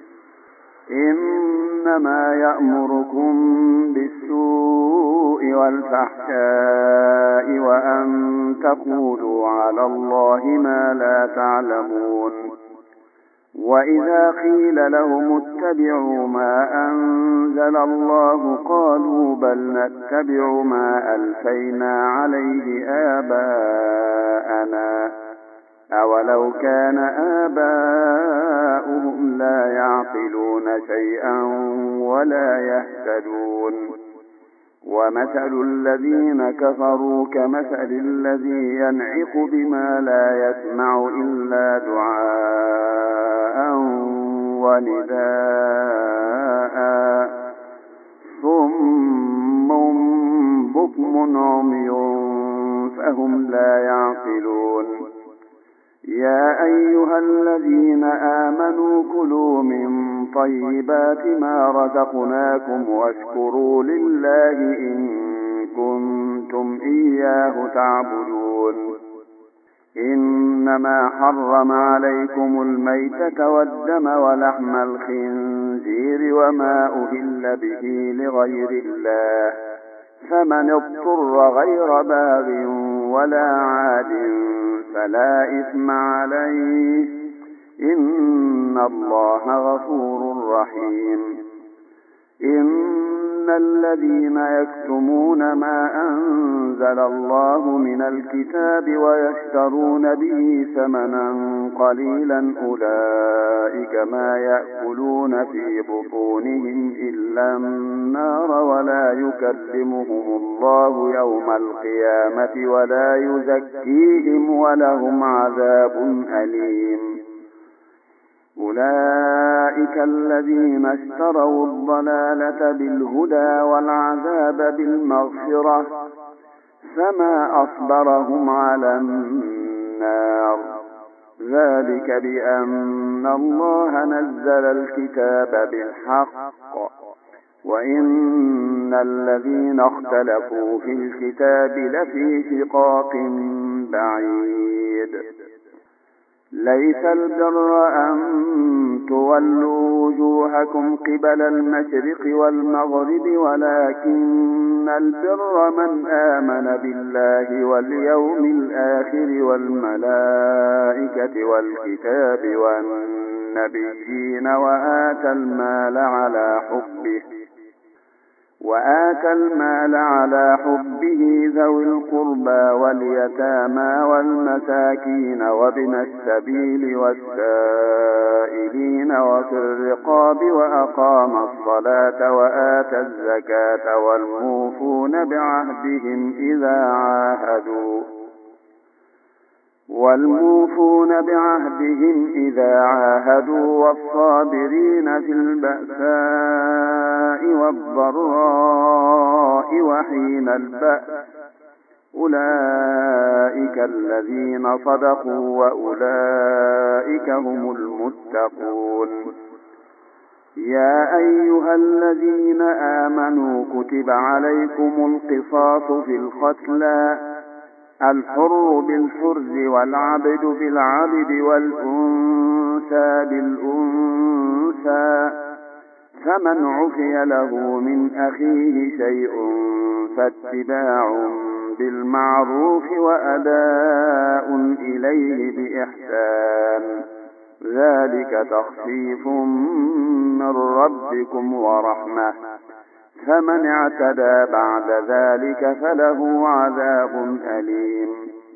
إنما يأمركم بالسوء والفحشاء وأن تقولوا على الله ما لا تعلمون وإذا قيل لهم اتبعوا ما أنزل الله قالوا بل نتبع ما ألفينا عليه آباءنا أولو كان آباؤهم لا يعقلون شيئا ولا يهتدون ومثل الذين كفروا كمثل الذي ينعق بما لا يسمع إلا دعاء ونداء صم بكم عمي فهم لا يعقلون يا أيها الذين آمنوا كلوا من طيبات ما رزقناكم واشكروا لله إن كنتم إياه تعبدون إنما حرم عليكم الميتة والدم ولحم الخنزير وما أهل به لغير الله فمن اضطر غير باغ ولا عاد فلا إثم عليه إن الله غفور رحيم إن الذين يكتمون ما أنزل الله من الكتاب ويشترون به ثمنا قليلا أولئك ما يأكلون في بطونهم إلا النار ولا يكلمهم الله يوم القيامة ولا يزكيهم ولهم عذاب أليم أولئك الذين اشتروا الضلالة بالهدى والعذاب بالمغفرة فما أصبرهم على النار ذلك بأن الله نزل الكتاب بالحق وإن الذين اختلفوا في الكتاب لفي شقاق بعيد ليس البر أن تولوا وجوهكم قبل المشرق والمغرب ولكن البر من آمن بالله واليوم الآخر والملائكة والكتاب والنبيين وآتى المال على حبه ذوي القربى واليتامى والمساكين وابن السبيل والسائلين وفي الرقاب وأقام الصلاة وآتى الزكاة والموفون بعهدهم إذا عاهدوا والصابرين في البأساء والضراء وحين البأس أولئك الذين صدقوا وأولئك هم المتقون. يا أيها الذين آمنوا كتب عليكم القصاص في القتلى الحر بالحر والعبد بالعبد والأنثى بالأنثى فمن عفي له من أخيه شيء فاتباع بالمعروف وأداء إليه بإحسان ذلك تخفيف من ربكم ورحمة فمن اعتدى بعد ذلك فله عذاب أليم.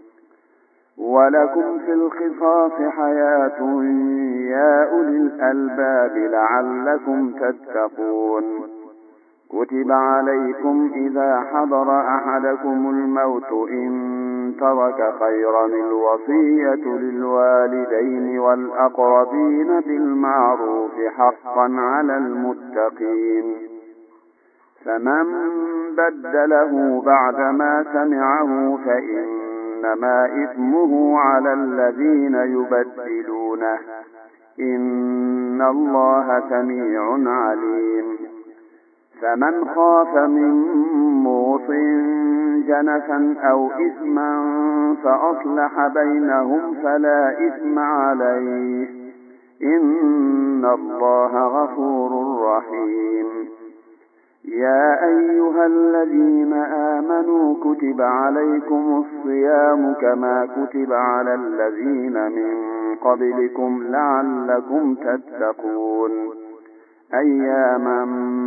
ولكم في القصاص حياة يا أولي الألباب لعلكم تتقون. كتب عليكم إذا حضر أحدكم الموت إن ترك خيرا الوصية للوالدين والأقربين بالمعروف حقا على المتقين. فمن بدله بعدما سمعه فإنما إثمه على الذين يبدلونه إن الله سميع عليم. فمن خاف من موص جنفا أو إثما فأصلح بينهم فلا إثم عليه إن الله غفور رحيم. يا أيها الذين آمنوا كتب عليكم الصيام كما كتب على الذين من قبلكم لعلكم تتقون أياما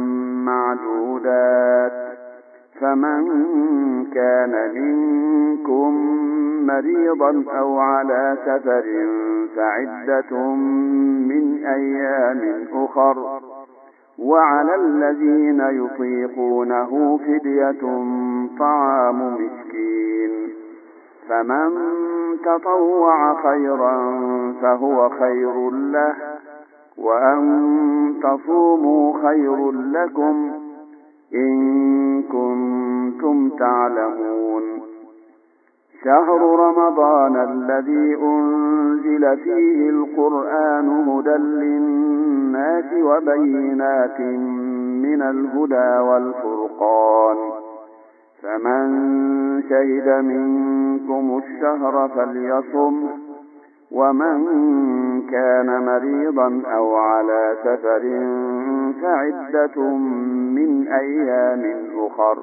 معدودات فمن كان منكم مريضا أو على سفر فعدة من أيام أخر وعلى الذين يطيقونه فدية طعام مسكين فمن تطوع خيرا فهو خير له وأن تصوموا خير لكم إن كنتم تعلمون. شهر رمضان الذي أنزل فيه القرآن هدى للناس وبينات من الهدى والفرقان فمن شهد منكم الشهر فليصم ومن كان مريضا أو على سفر فعدة من أيام أخر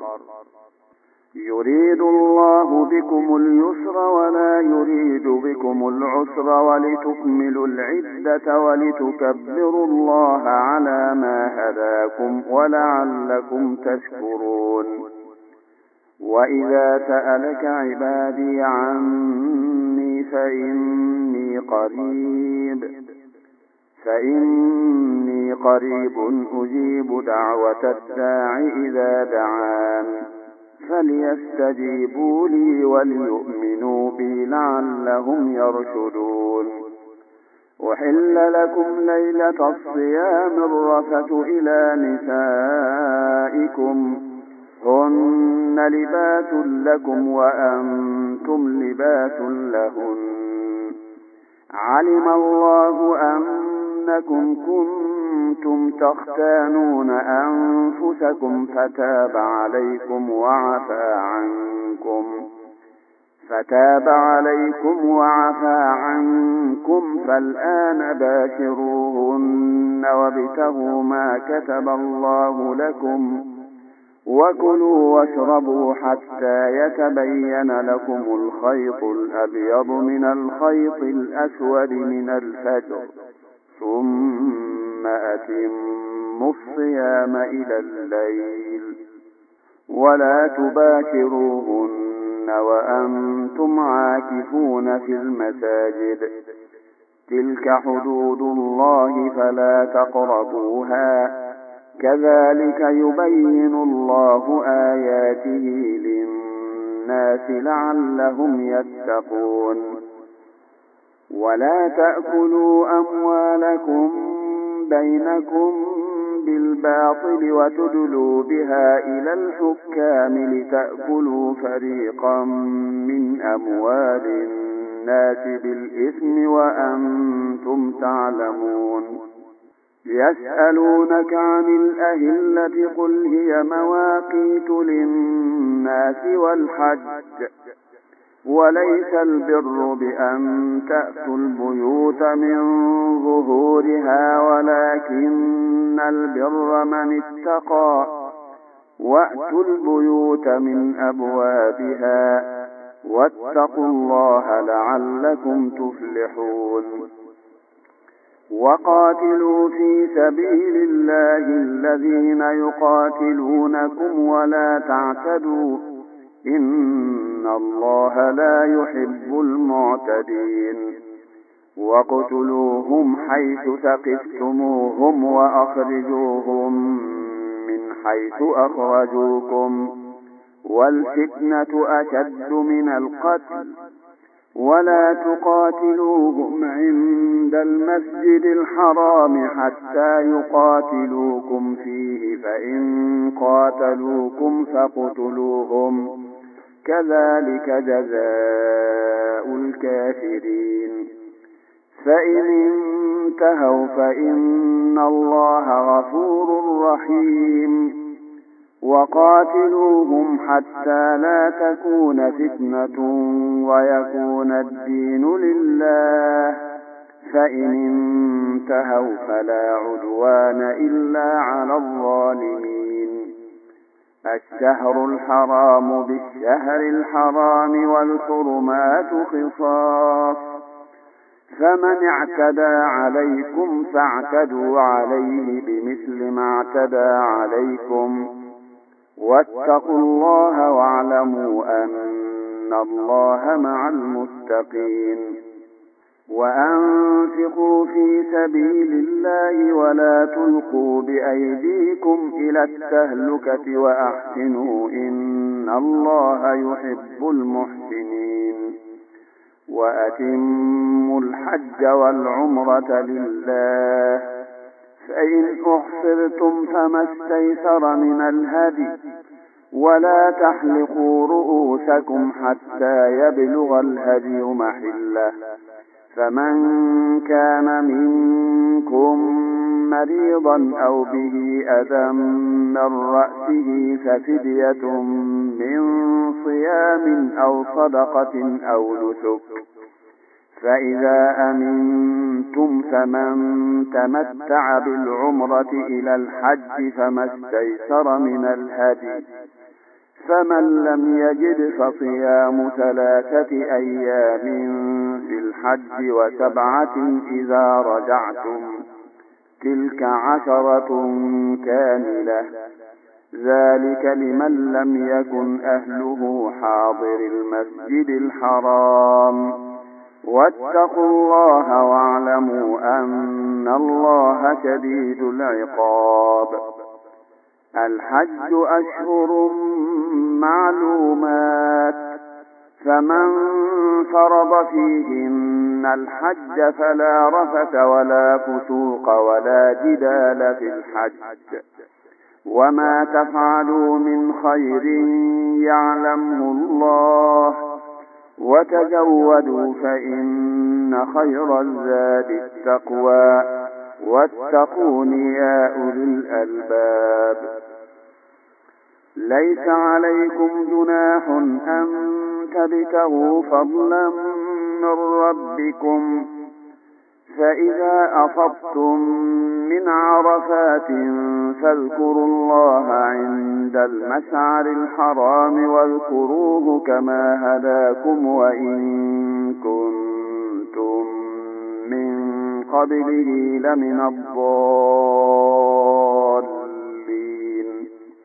يريد الله بكم اليسر ولا يريد بكم العسر ولتكملوا العدة ولتكبروا الله على ما هداكم ولعلكم تشكرون. وإذا سألك عبادي عني فإني قريب أجيب دعوة الداع إذا دعان فليستجيبوا لي وليؤمنوا بي لعلهم يرشدون. أحل لكم ليلة الصيام الرفث إلى نسائكم هن لباس لكم وأنتم لباس لهن علم الله أنكم كنتم تختانون أنفسكم فتاب عليكم وعفى عنكم فتاب عليكم وعفى عنكم فالآن باشروهن وابتغوا ما كتب الله لكم وكلوا واشربوا حتى يتبين لكم الخيط الأبيض من الخيط الأسود من الفجر ثم أتموا الصيام إلى الليل ولا تباشروهن وأنتم عاكفون في المساجد تلك حدود الله فلا تقربوها كذلك يبين الله آياته للناس لعلهم يتقون ولا تأكلوا أموالكم بينكم بالباطل وتدلوا بها إلى الحكام لتأكلوا فريقا من أموال الناس بالإثم وأنتم تعلمون يسألونك عن الأهلة قل هي مواقيت للناس والحج وليس البر بأن تأتوا البيوت من ظهورها ولكن البر من اتقى وأتوا البيوت من أبوابها واتقوا الله لعلكم تفلحون وقاتلوا في سبيل الله الذين يقاتلونكم ولا تعتدوا إن الله لا يحب المعتدين واقتلوهم حيث ثقفتموهم وأخرجوهم من حيث أخرجوكم والفتنة أشد من القتل ولا تقاتلوهم عند المسجد الحرام حتى يقاتلوكم فيه فإن قاتلوكم فاقتلوهم كذلك جزاء الكافرين فإن انتهوا فإن الله غفور رحيم وقاتلوهم حتى لا تكون فتنة ويكون الدين لله فإن انتهوا فلا عدوان إلا على الظالمين الشهر الحرام بالشهر الحرام والحرمات قصاص فمن اعتدى عليكم فاعتدوا عليه بمثل ما اعتدى عليكم واتقوا الله واعلموا أن الله مع المتقين وأنفقوا في سبيل الله ولا تلقوا بأيديكم إلى التهلكة وأحسنوا إن الله يحب المحسنين وأتموا الحج والعمرة لله فإن أحصرتم فما استيسر من الهدي ولا تحلقوا رؤوسكم حتى يبلغ الهدي محله فمن كان منكم مريضا أو به أذى من رأسه ففدية من صيام أو صدقة أو نسك فإذا أمنتم فمن تمتع بالعمرة إلى الحج فما استيسر من الهدي فمن لم يجد فصيام 3 أيام في الحج و7 إذا رجعتم تلك 10 كاملة ذلك لمن لم يكن أهله حاضر المسجد الحرام واتقوا الله واعلموا أن الله شديد العقاب الحج أشهر معلومات فمن فرض فيهن الحج فلا رفث ولا فسوق ولا جدال في الحج وما تفعلوا من خير يعلمه الله وتزودوا فإن خير الزاد التقوى واتقون يا أولي الألباب ليس عليكم جناح أن تبتغوا فضلا من ربكم فإذا أفضتم من عرفات فاذكروا الله عند المشعر الحرام واذكروه كما هداكم وإن كنتم من قبله لمن الضالين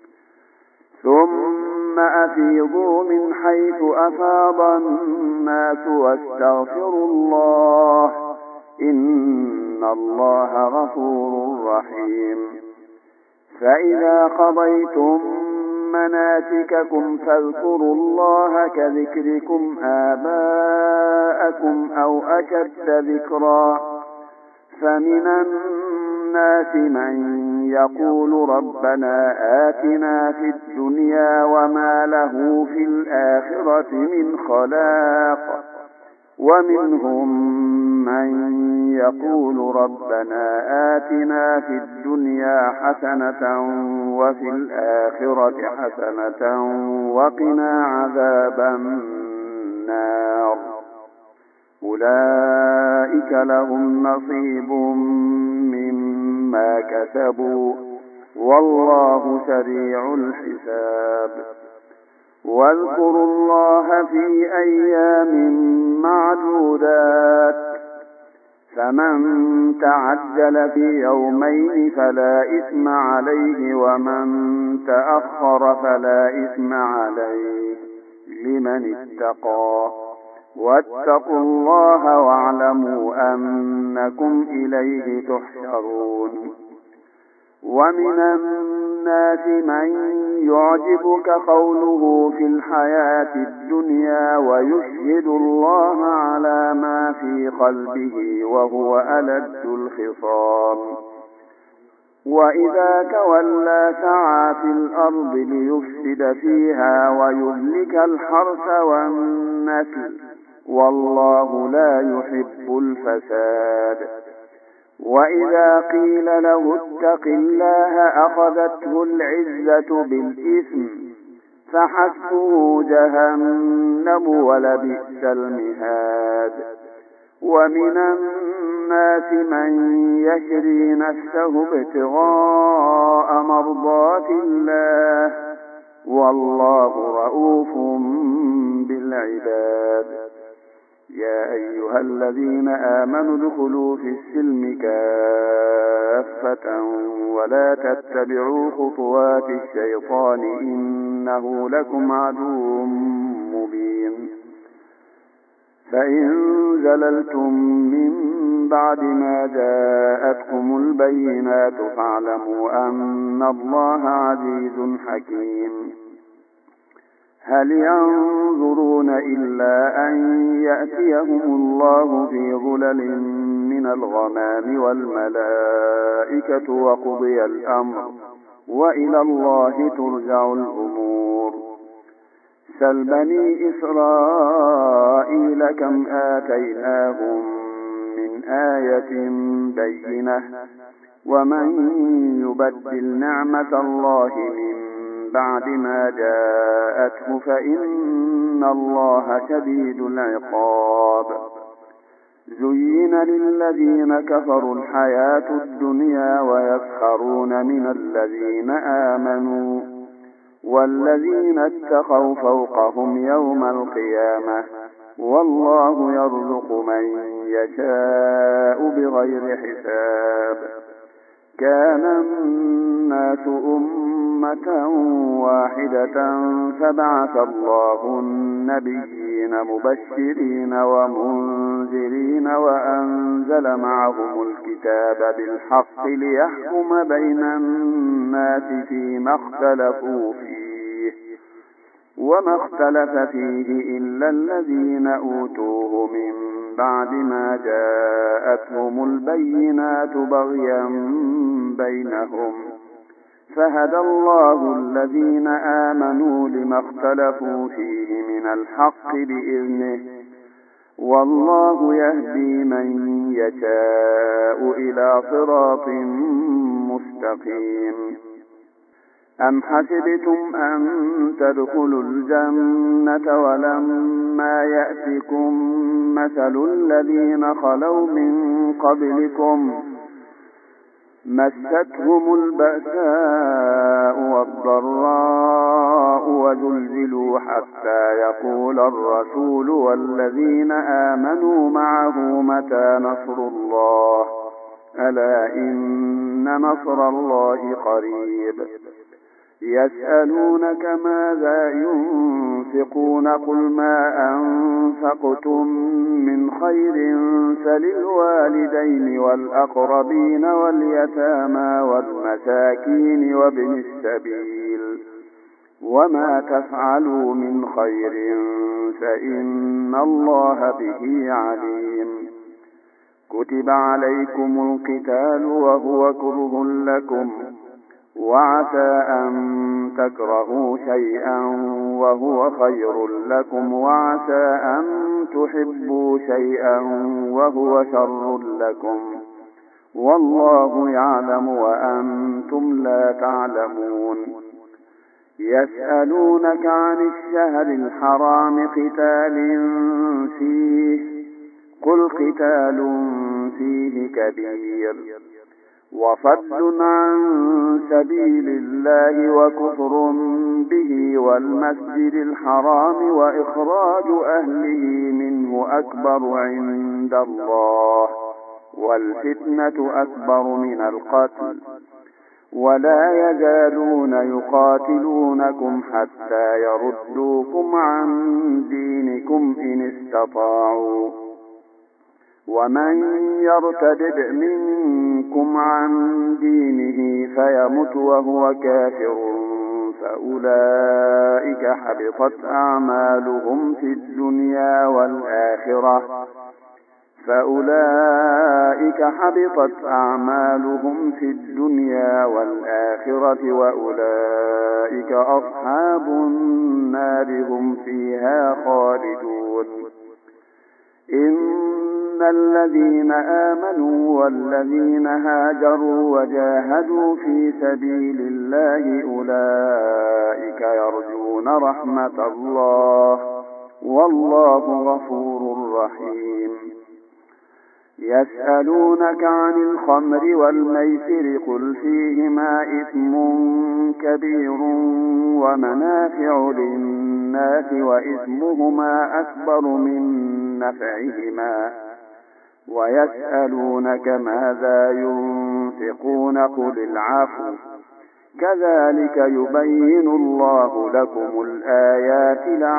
ثم أفيضوا من حيث أفاض الناس واستغفروا الله إن الله غفور رحيم فإذا قضيتم مناسككم فاذكروا الله كذكركم آباءكم أو أشد ذكرا فمن الناس من يقول ربنا آتنا في الدنيا وما له في الآخرة من خلاق ومنهم من يقول ربنا آتنا في الدنيا حسنة وفي الآخرة حسنة وقنا عذاب النار أولئك لهم نصيب مما كسبوا والله سريع الحساب واذكروا الله في أيام معدودات فمن تعجل في يومين فلا إثم عليه ومن تأخر فلا إثم عليه لمن اتقى واتقوا الله واعلموا أنكم إليه تحشرون ومن الناس من يعجبك قوله في الحياة الدنيا ويشهد الله على ما في قلبه وهو ألد الخصام وإذا تولى سعى في الأرض ليفسد فيها ويهلك الحرث والنسل والله لا يحب الفساد وإذا قيل له اتق الله أخذته العزة بالإثم فحسبه جهنم ولبئس المهاد ومن الناس من يشري نفسه ابتغاء مرضات الله والله رؤوف بالعباد يا أيها الذين آمنوا ادخلوا في السلم كافة ولا تتبعوا خطوات الشيطان إنه لكم عدو مبين فإن زللتم من بعد ما جاءتكم البينات فاعلموا أن الله عزيز حكيم هل ينظرون إلا أن يأتيهم الله في ظلل من الغمام والملائكة وقضي الأمر وإلى الله ترجع الأمور سل بني إسرائيل كم آتيناهم من آية بينة ومن يبدل نعمة الله من بعد ما جاءته فإن الله شديد العقاب زين للذين كفروا الحياة الدنيا ويسخرون من الذين آمنوا والذين اتقوا فوقهم يوم القيامة والله يرزق من يشاء بغير حساب كان الناس أمة واحدة فبعث الله النبيين مبشرين ومنذرين وأنزل معهم الكتاب بالحق ليحكم بين الناس فيما اختلفوا فيه وما اختلف فيه إلا الذين أوتوه من بعد ما جاءتهم البينات بغيا بينهم فهدى الله الذين آمنوا لما اختلفوا فيه من الحق بإذنه والله يهدي من يشاء إلى صراط مستقيم أم حسبتم أن تدخلوا الجنة ولما يأتكم مثل الذين خلوا من قبلكم مستهم البأساء والضراء وزلزلوا حتى يقول الرسول والذين آمنوا معه متى نصر الله ألا إن نصر الله قريب يسألونك ماذا ينفقون قل ما أنفقتم من خير فللوالدين والأقربين واليتامى والمساكين وابن السبيل وما تفعلوا من خير فإن الله به عليم كتب عليكم القتال وهو كره لكم وعسى أن تكرهوا شيئا وهو خير لكم وعسى أن تحبوا شيئا وهو شر لكم والله يعلم وأنتم لا تعلمون يسألونك عن الشهر الحرام قتال فيه قل قتال فيه كبير وصد عن سبيل الله وكفر به والمسجد الحرام وإخراج أهله منه أكبر عند الله والفتنة أكبر من القتل ولا يزالون يقاتلونكم حتى يردوكم عن دينكم إن استطاعوا ومن يرتد منكم عن دينه فيمت وهو كافر فأولئك حبطت أعمالهم في الدنيا والآخرة وأولئك أصحاب النار هم فيها خالدون إن الذين آمنوا والذين هاجروا وجاهدوا في سبيل الله أولئك يرجون رحمة الله والله غفور رحيم يسألونك عن الخمر والميسر قل فيهما إثم كبير ومنافع للناس وإثمهما أكبر من نفعهما ويسألونك ماذا ينفقون قل العفو كذلك يبين الله لكم الآيات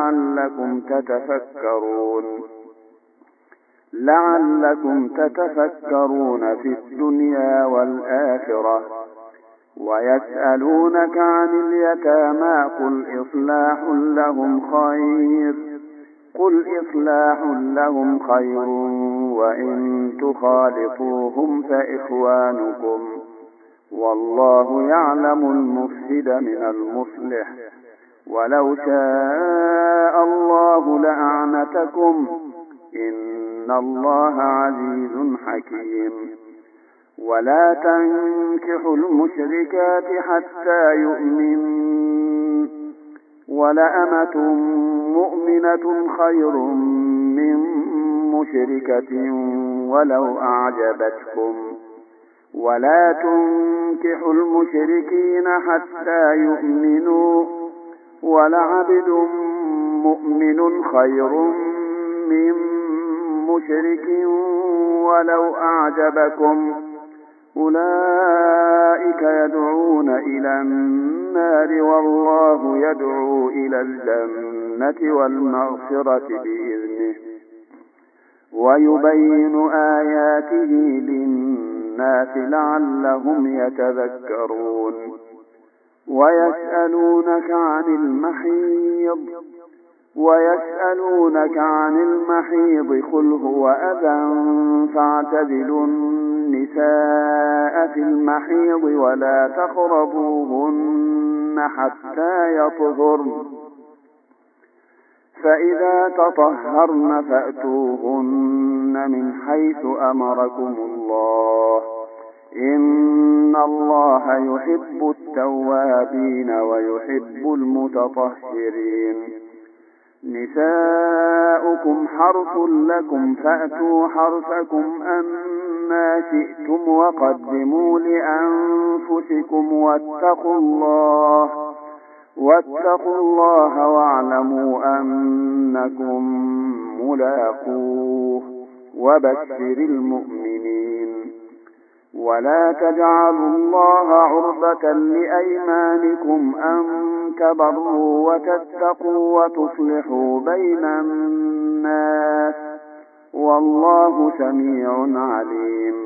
لعلكم تتفكرون في الدنيا والآخرة ويسألونك عن اليتامى قل إصلاح لهم خير وإن تخالطوهم فإخوانكم والله يعلم المفسد من المصلح ولو شاء الله لأعنتكم إن الله عزيز حكيم ولا تنكحوا المشركات حتى يؤمنوا ولأمة مؤمنة خير من مشركة ولو أعجبتكم ولا تنكحوا المشركين حتى يؤمنوا ولعبد مؤمن خير من مشرك ولو أعجبكم أولئك يدعون إلى النار والله يدعو إلى الجنة والمغفرة بإذنه ويبين آياته للناس لعلهم يتذكرون ويسألونك عن المحيض قل هو أذى فاعتزلوا النساء في المحيض ولا تقربوهن حتى يطهرن فإذا تطهرن فأتوهن من حيث أمركم الله إن الله يحب التوابين ويحب المتطهرين. نساؤكم حرث لكم فأتوا حرثكم أنى شئتم وقدموا لأنفسكم واتقوا الله واعلموا أنكم ملاقوه وبشر المؤمنين. ولا تجعلوا الله عرضة لأيمانكم أن تبروا وتتقوا وتصلحوا بين الناس والله سميع عليم.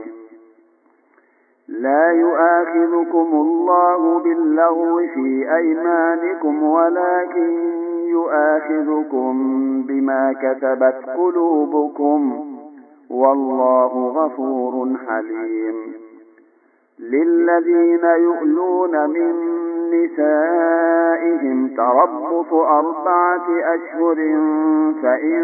لا يؤاخذكم الله باللغو في أيمانكم ولكن يؤاخذكم بما كسبت قلوبكم والله غفور حليم. للذين يؤلون من نسائهم تربص 4 أشهر فإن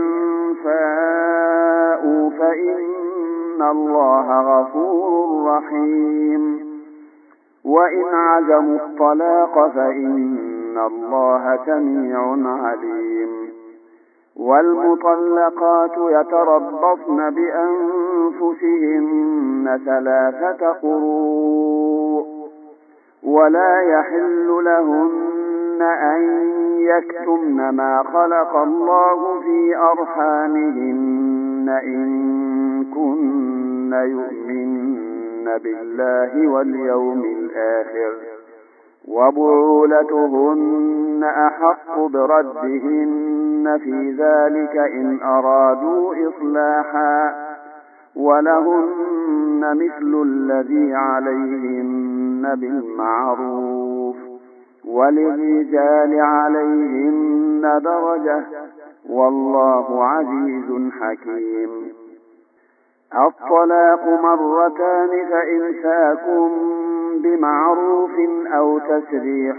فاءوا فإن الله غفور رحيم. وإن عزموا الطلاق فإن الله سميع عليم. والمطلقات يتربصن بأنفسهن 3 قروء ولا يحل لهن أن يكتمن ما خلق الله في أرحامهن إن كن يؤمن بالله واليوم الآخر وبعولتهن أحق بردهن في ذلك إن أرادوا إصلاحا ولهن مثل الذي عليهن بالمعروف وللرجال عليهن درجة والله عزيز حكيم. الطلاق 2 فإمساك بمعروف أو تسريح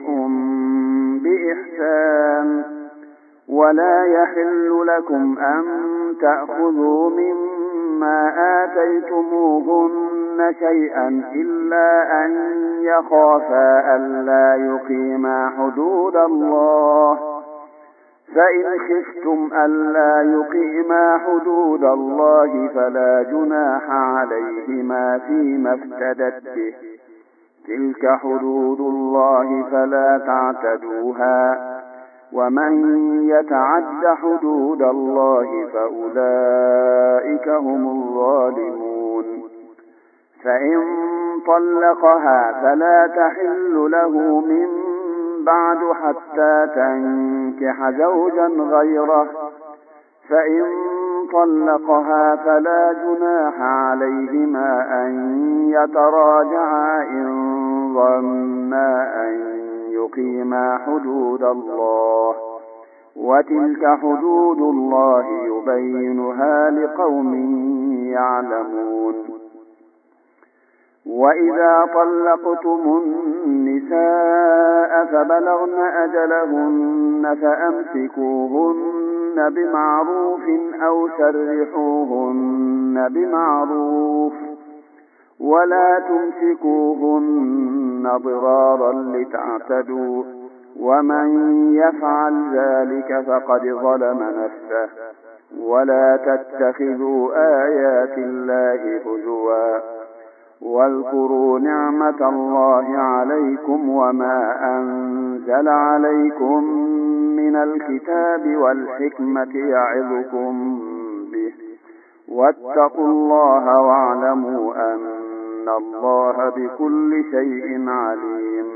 بإحسان. ولا يحل لكم أن تأخذوا مما آتيتموهن شيئا إلا أن يخافا ألا يقيما حدود الله. فإن خفتم ألا يقيما حدود الله فلا جناح عليهما فيما افتدت به. تلك حدود الله فلا تعتدوها ومن يتعد حدود الله فأولئك هم الظالمون. فإن طلقها فلا تحل له من بعد حتى تنكح زوجا غيره. فإن طلقها فلا جناح عليهما أن يتراجعا إن ظنا أن يقيما حدود الله وتلك حدود الله يبينها لقوم يعلمون. وإذا طلقتم النساء فبلغن أجلهن فأمسكوهن بمعروف أو سرحوهن بمعروف ولا تمسكوهن ضرارا لتعتدوا ومن يفعل ذلك فقد ظلم نفسه. ولا تتخذوا آيات الله هزوا واذكروا نعمة الله عليكم وما أنزل عليكم من الكتاب والحكمة يعظكم به واتقوا الله واعلموا أن الله بكل شيء عليم.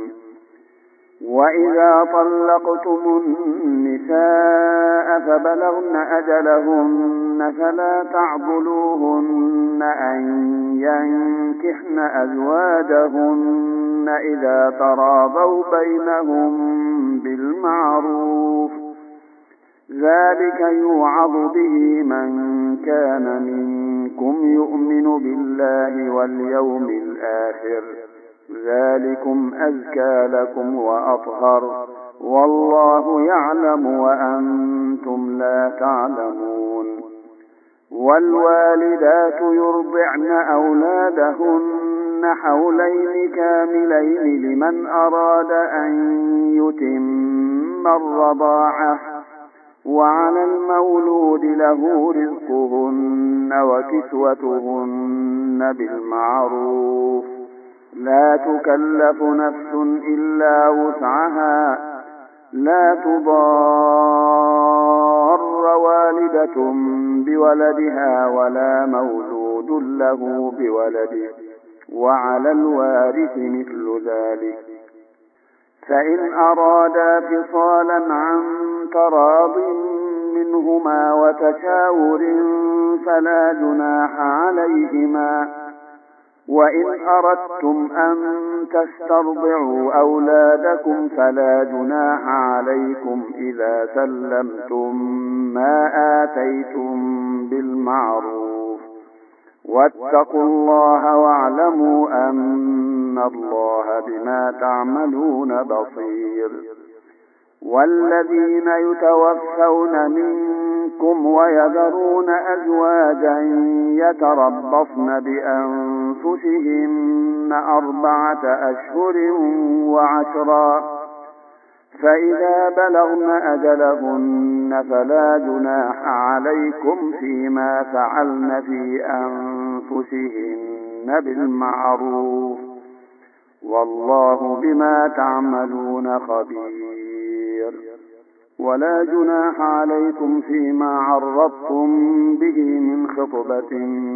وإذا طلقتم النساء فبلغن أجلهن فلا تعضلوهن أن ينكحن أزواجهن إذا تراضوا بينهم بالمعروف. ذلك يوعظ به من كان منكم يؤمن بالله واليوم الآخر ذلكم أزكى لكم وأطهر والله يعلم وأنتم لا تعلمون. والوالدات يرضعن أولادهن حولين كاملين لمن أراد أن يتم الرضاعة وعلى المولود له رزقهن وكسوتهن بالمعروف لا تكلف نفس إلا وسعها لا تضار والدة بولدها ولا مولود له بولده وعلى الوارث مثل ذلك فإن أرادا فصالا عن تراض منهما وتشاور فلا جناح عليهما وإن أردتم أن تسترضعوا أولادكم فلا جناح عليكم إذا سلمتم ما آتيتم بالمعروف واتقوا الله واعلموا أن الله بما تعملون بصير والذين يتوفون منكم ويذرون أزواجا يتربصن بأنفسهن 4 أشهر و10 فإذا بلغن أجلهن فلا جناح عليكم فيما فعلن في أنفسهن بالمعروف والله بما تعملون خبير ولا جناح عليكم فيما عرضتم به من خطبة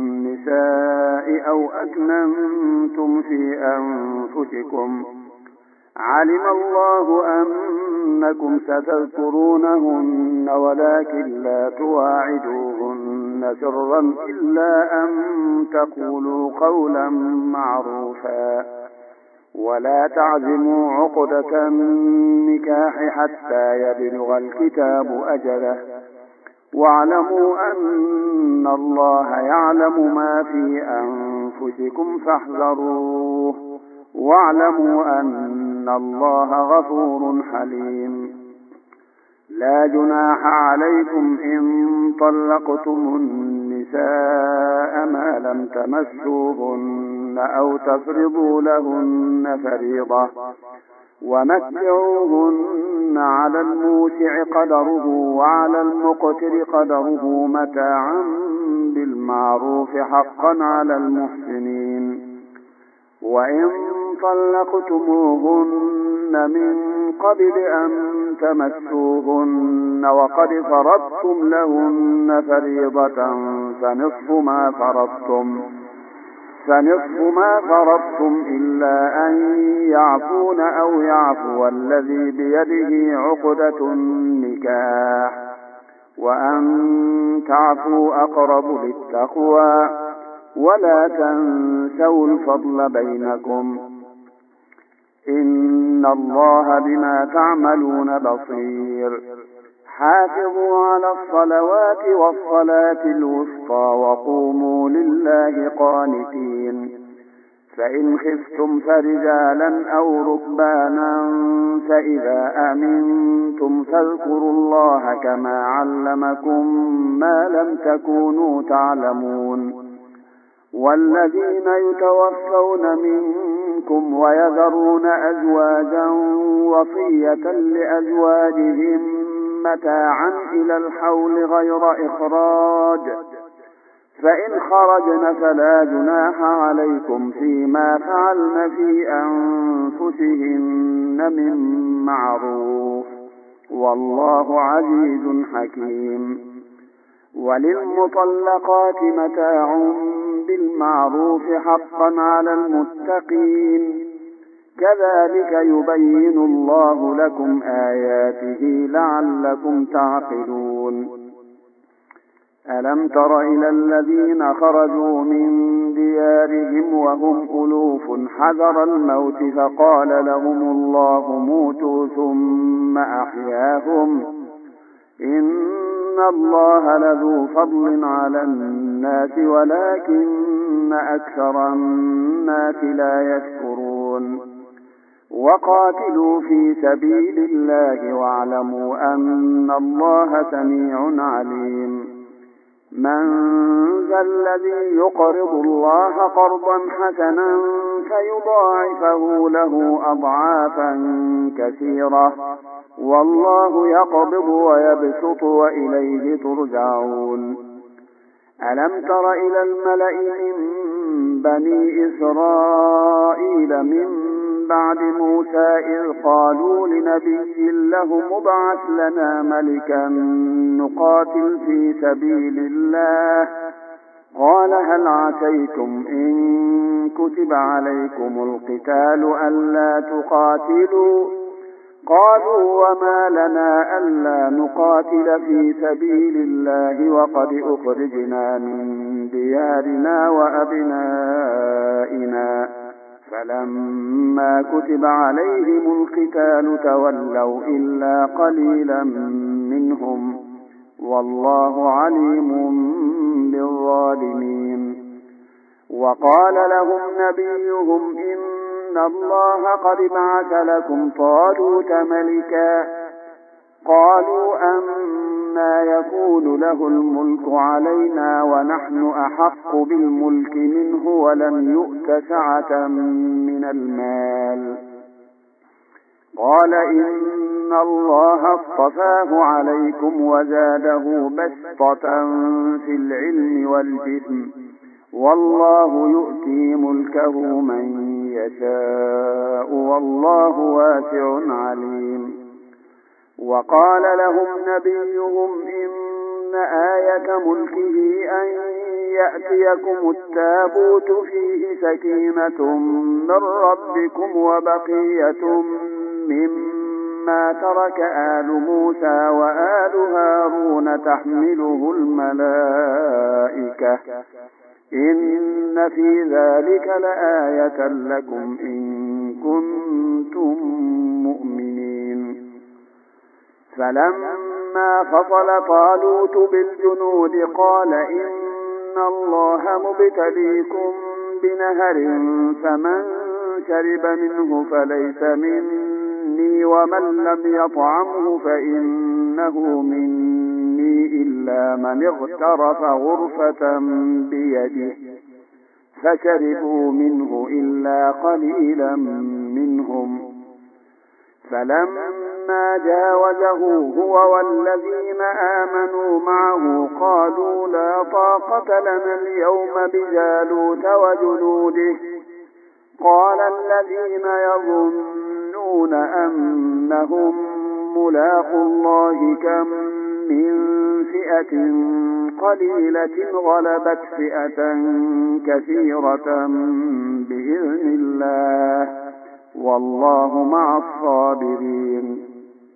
النساء أو أكننتم في أنفسكم علم الله أنكم ستذكرونهن ولكن لا تواعدوهن سرا إلا أن تقولوا قولا معروفا ولا تعزموا عقدة النكاح حتى يبلغ الكتاب أجله واعلموا أن الله يعلم ما في أنفسكم فاحذروه واعلموا أن الله غفور حليم لا جناح عليكم إن طلقتم النساء ما لم تمسوهن أو تفرضوا لهن فريضة ومتعوهن على الموسع قدره وعلى المقتر قدره متاعا بالمعروف حقا على المحسنين وإن طلقتموهن من قبل أن تمسوهن وقد فرضتم لهن فريضة فنصف ما فرضتم إلا أن يعفون أو يعفو الذي بيده عقدة النكاح وأن تعفوا أقرب للتقوى ولا تنسوا الفضل بينكم إن الله بما تعملون بصير حافظوا على الصلوات والصلاة الوسطى وقوموا لله قانتين فإن خفتم فرجالا أو ركبانا فإذا أمنتم فاذكروا الله كما علمكم ما لم تكونوا تعلمون والذين يتوفون منكم ويذرون أزواجا وصية لأزواجهم متاعا إلى الحول غير إخراج فإن خرجن فلا جناح عليكم فيما فعلن في أنفسهن من معروف والله عزيز حكيم وللمطلقات متاع بالمعروف حقا على المتقين كذلك يبين الله لكم آياته لعلكم تعقلون ألم تر إلى الذين خرجوا من ديارهم وهم ألوف حذر الموت فقال لهم الله موتوا ثم أحياهم إن الله لذو فضل على الناس ولكن أكثر الناس لا يشكرون وقاتلوا في سبيل الله واعلموا أن الله سميع عليم من ذا الذي يقرض الله قرضا حسنا فيضاعفه له أضعافا كثيرة والله يقبض ويبسط وإليه ترجعون. ألم تر إلى الملأ من بني إسرائيل من بعد موسى إذ قالوا لنبي له ابعث لنا ملكا نقاتل في سبيل الله قال هل عسيتم إن كتب عليكم القتال ألا تقاتلوا قالوا وما لنا ألا نقاتل في سبيل الله وقد أخرجنا من ديارنا وأبنائنا فلما كتب عليهم القتال تولوا إلا قليلا منهم والله عليم بالظالمين. وقال لهم نبيهم إن الله قد بعث لكم طالوت ملكا قالوا أما يكون له الملك علينا ونحن أحق بالملك منه ولم يؤت سعة من المال قال إن الله اصطفاه عليكم وزاده بسطة في العلم والجسم والله يؤتي ملكه من يشاء والله واسع عليم. وقال لهم نبيهم إن آية ملكه أن يأتيكم التابوت فيه سكينة من ربكم وبقية مما ترك آل موسى وآل هارون تحمله الملائكة إن في ذلك لآية لكم إن كنتم مؤمنين. فلما فصل طالوت بالجنود قال إن الله مبتليكم بنهر فمن شرب منه فليس مني ومن لم يطعمه فإنه مني إلا من اغترف غرفة بيده فشربوا منه إلا قليلا منهم. فلما جاوزه هو والذين آمنوا معه قالوا لا طاقة لنا اليوم بجالوت وجنوده قال الذين يظنون أنهم ملاقو الله كم من فئة قليلة غلبت فئة كثيرة بإذن الله والله مع الصابرين.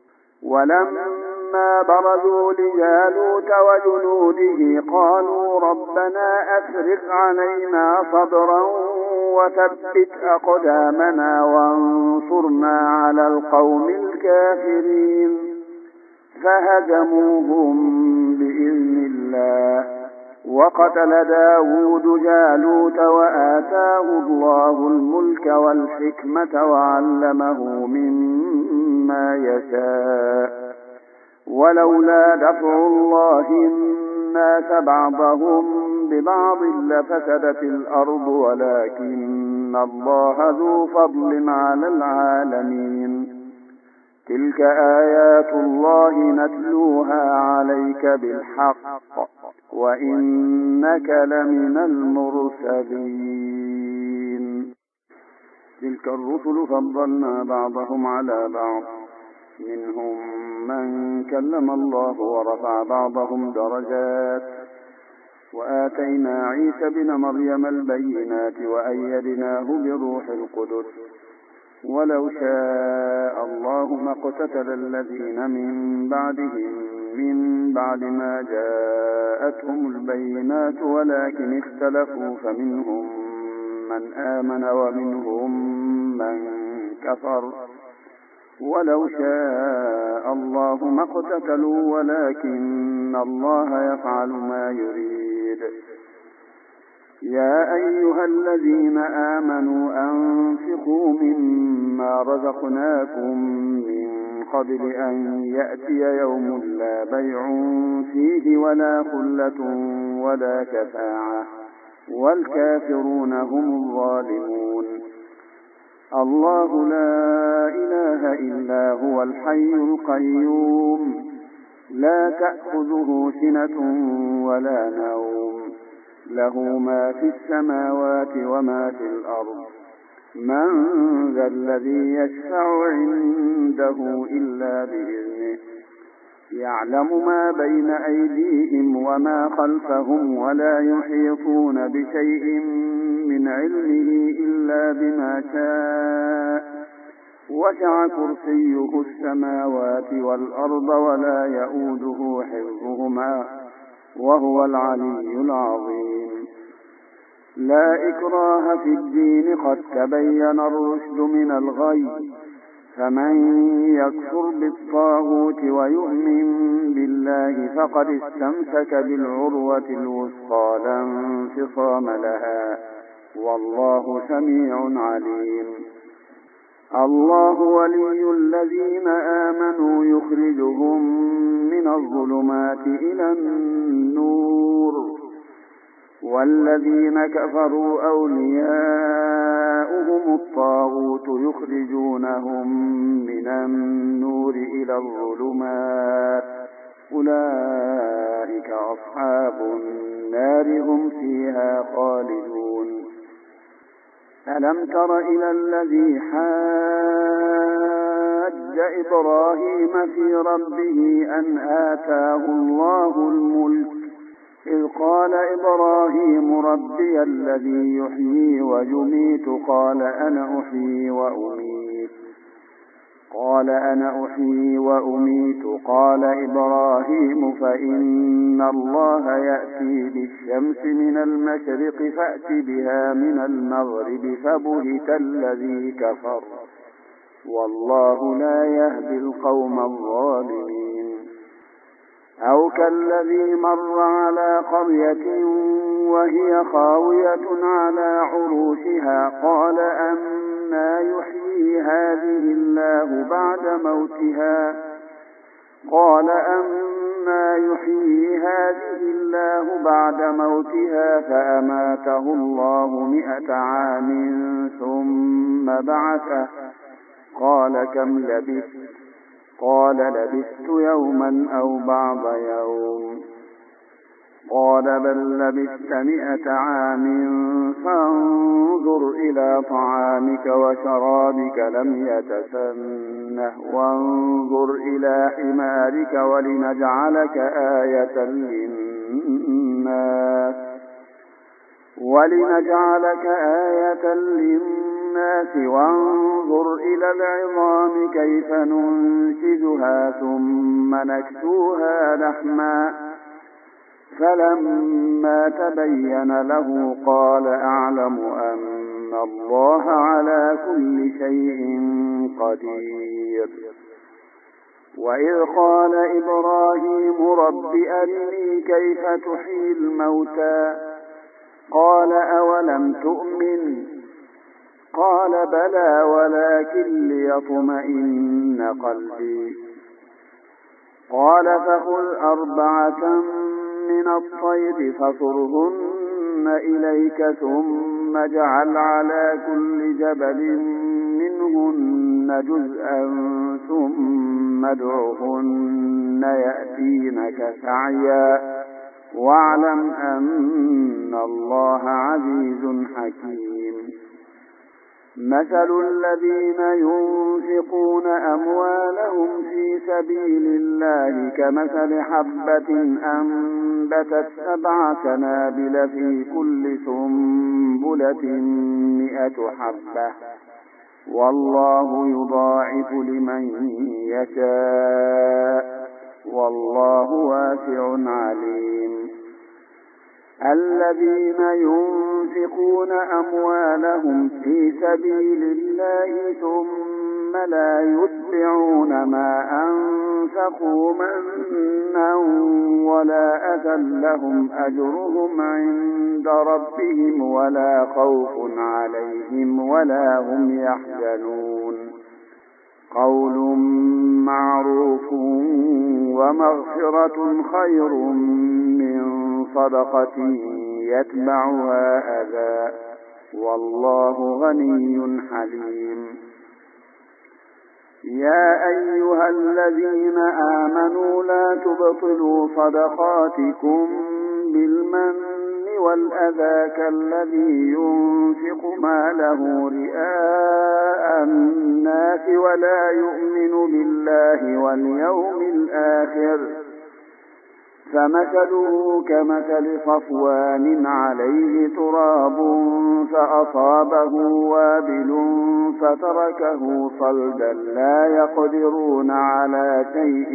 ولما برزوا لجالوت وجنوده قالوا ربنا أفرغ علينا صبرا وثبت أقدامنا وانصرنا على القوم الكافرين فهزموهم بإذن الله. وقتل داود جالوت وآتاه الله الملك والحكمة وعلمه مما يشاء ولولا دفع الله الناس بعضهم ببعض لفسدت الأرض ولكن الله ذو فضل على العالمين. تلك آيات الله نتلوها عليك بالحق وإنك لمن المرسلين. تلك الرسل فضلنا بعضهم على بعض منهم من كلم الله ورفع بعضهم درجات وآتينا عيسى بن مريم البينات وأيدناه بروح القدس ولو شاء الله ما اقتتل الذين من بعدهم من بعد ما جاءتهم البينات ولكن اختلفوا فمنهم من آمن ومنهم من كفر ولو شاء الله ما اقتتلوا ولكن الله يفعل ما يريد. يا أيها الذين آمنوا أنفقوا مما رزقناكم من قبل أن يأتي يوم لا بيع فيه ولا خلة ولا شفاعة والكافرون هم الظالمون. الله لا إله إلا هو الحي القيوم لا تأخذه سنة ولا نوم له ما في السماوات وما في الأرض من ذا الذي يشفع عنده إلا بإذنه يعلم ما بين أيديهم وما خلفهم ولا يحيطون بشيء من علمه إلا بما شاء وسع كرسيه السماوات والأرض ولا يئوده حفظهما وهو العلي العظيم. لا إكراه في الدين قد تبين الرشد من الغي فمن يكفر بالطاغوت ويؤمن بالله فقد استمسك بالعروة الوثقى لا انفصام لها والله سميع عليم. الله ولي الذين آمنوا يخرجهم من الظلمات إلى النور والذين كفروا أولياؤهم الطاغوت يخرجونهم من النور إلى الظلمات أولئك أصحاب النار هم فيها خالدون. ألم تر إلى الذي حاج إبراهيم في ربه أن آتاه الله الملك إذ قال إبراهيم ربي الذي يحيي ويميت قال أنا أحيي وأميت قال إبراهيم فإن الله يأتي بالشمس من المشرق فأت بها من المغرب فبهت الذي كفر والله لا يهدي القوم الظالمين. أو كالذي مر على قرية وهي خاوية على عروشها قال أنى يحيي هذه الله بعد موتها فأماته الله 100 عام ثم بعثه قال كم لبثت قال لبثت يوما أو بعض يوم قال بل لبثت 100 عام فانظر إلى طعامك وشرابك لم يتسنه وانظر إلى حمارك ولنجعلك آية للناس وانظر إلى العظام كيف ننشزها ثم نكسوها لحما فلما تبين له قال أعلم أن الله على كل شيء قدير. وإذ قال إبراهيم رب أرني كيف تحيي الموتى قال أولم تؤمن قال بلى ولكن ليطمئن قلبي قال فخذ 4 من الطير فصرهن إليك ثم اجعل على كل جبل منهن جزءا ثم ادعهن يأتينك سعيا واعلم أن الله عزيز حكيم. مثل الذين ينفقون أموالهم في سبيل الله كمثل حبة أنبتت 7 سنابل في كل سنبلة 100 حبة والله يضاعف لمن يشاء والله واسع عليم. الذين ينفقون أموالهم في سبيل الله ثم لا يتبعون ما أنفقوا منا ولا أذى لهم أجرهم عند ربهم ولا خوف عليهم ولا هم يحزنون. قول معروف ومغفرة خير من صدقة يتبعها أذى والله غني حليم. يا أيها الذين آمنوا لا تبطلوا صدقاتكم بالمن والأذى كالذي ينفق ماله رئاء الناس ولا يؤمن بالله واليوم الآخر فمثله كمثل صفوان عليه تراب فأصابه وابل فتركه صلدا لا يقدرون على شيء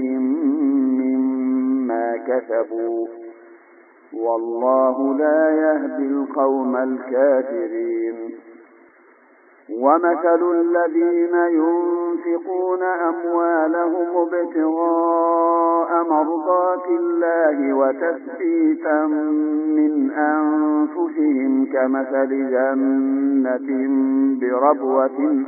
مما كسبوا والله لا يهدي القوم الكافرين. ومثل الذين ينفقون أموالهم ابتغاء مرضات الله وتثبيتا من أنفسهم كمثل جنة بربوة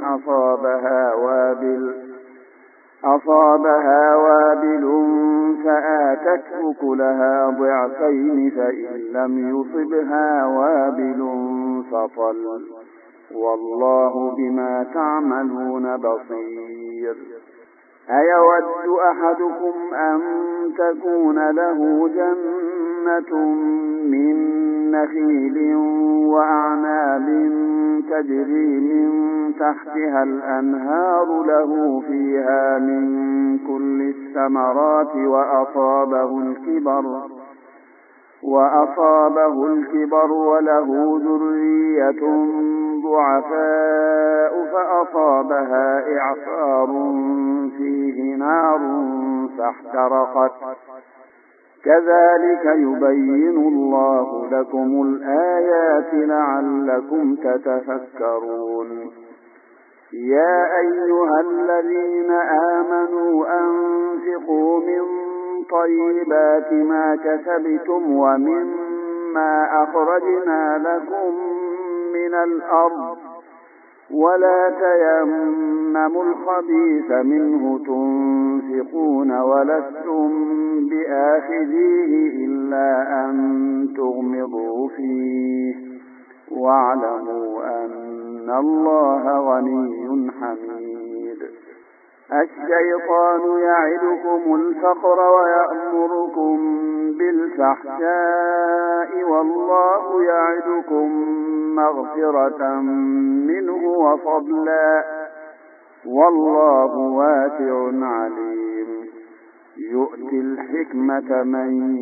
أصابها وابل فآتت أكلها ضعفين فإن لم يصبها وابل فطل والله بما تعملون بصير. أيود أحدكم أن تكون له جنة من نخيل وأعناب تجري من تحتها الأنهار له فيها من كل الثمرات وأصابه الكبر وله ذرية ضعفاء فأصابها إعصار فيه نار فاحترقت كذلك يبين الله لكم الآيات لعلكم تتفكرون. يا أيها الذين آمنوا أنفقوا من طيبات ما كسبتم ومما أخرجنا لكم من الأرض ولا تيمموا الخبيث منه تنفقون ولستم بآخذيه إلا أن تغمضوا فيه واعلموا أن الله غني حميد. الشيطان يعدكم الفقر ويأمركم بالفحشاء والله يعدكم مغفرة منه وفضلا والله واسع عليم. يؤتي الحكمة من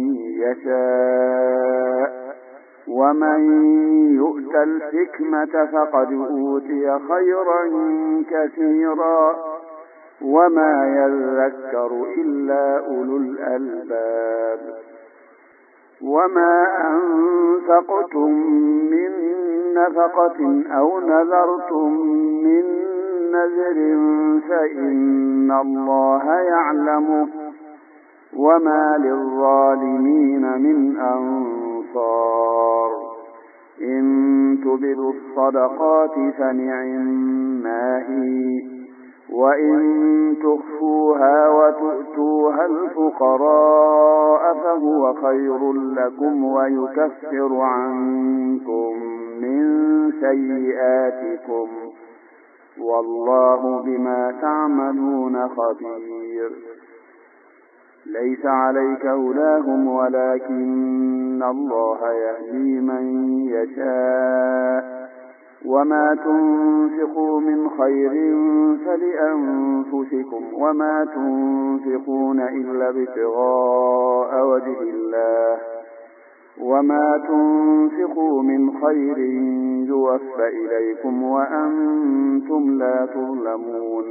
يشاء ومن يؤت الحكمة فقد أوتي خيرا كثيرا وما يذكر إلا أولو الألباب. وما أنفقتم من نفقة أو نذرتم من نذر فإن الله يعلمه وما للظالمين من أنصار. إن تبدوا الصدقات فنعما هي وإن تخفوها وتؤتوها الفقراء فهو خير لكم ويكفر عنكم من سيئاتكم والله بما تعملون خبير. ليس عليك هداهم ولكن الله يهدي من يشاء وما تنفقوا من خير فلأنفسكم وما تنفقون إلا ابتغاء وجه الله وما تنفقوا من خير يوفى إليكم وأنتم لا تظلمون.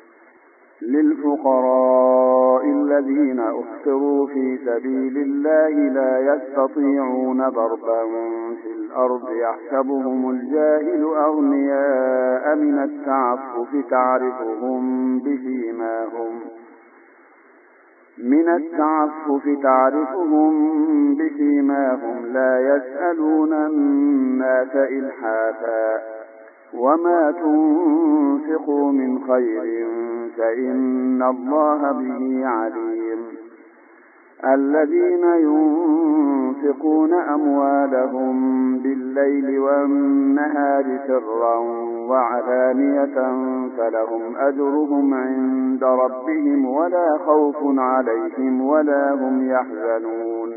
للفقراء الذين أحصروا في سبيل الله لا يستطيعون ضربا في الأرض يحسبهم الجاهل أغنياء من التعفف تعرفهم بسيماهم لا يسألون الناس إلحافا وما تنفقوا من خير فإن الله به عليم الذين ينفقون أموالهم بالليل والنهار سرا وعلانية فلهم أجرهم عند ربهم ولا خوف عليهم ولا هم يحزنون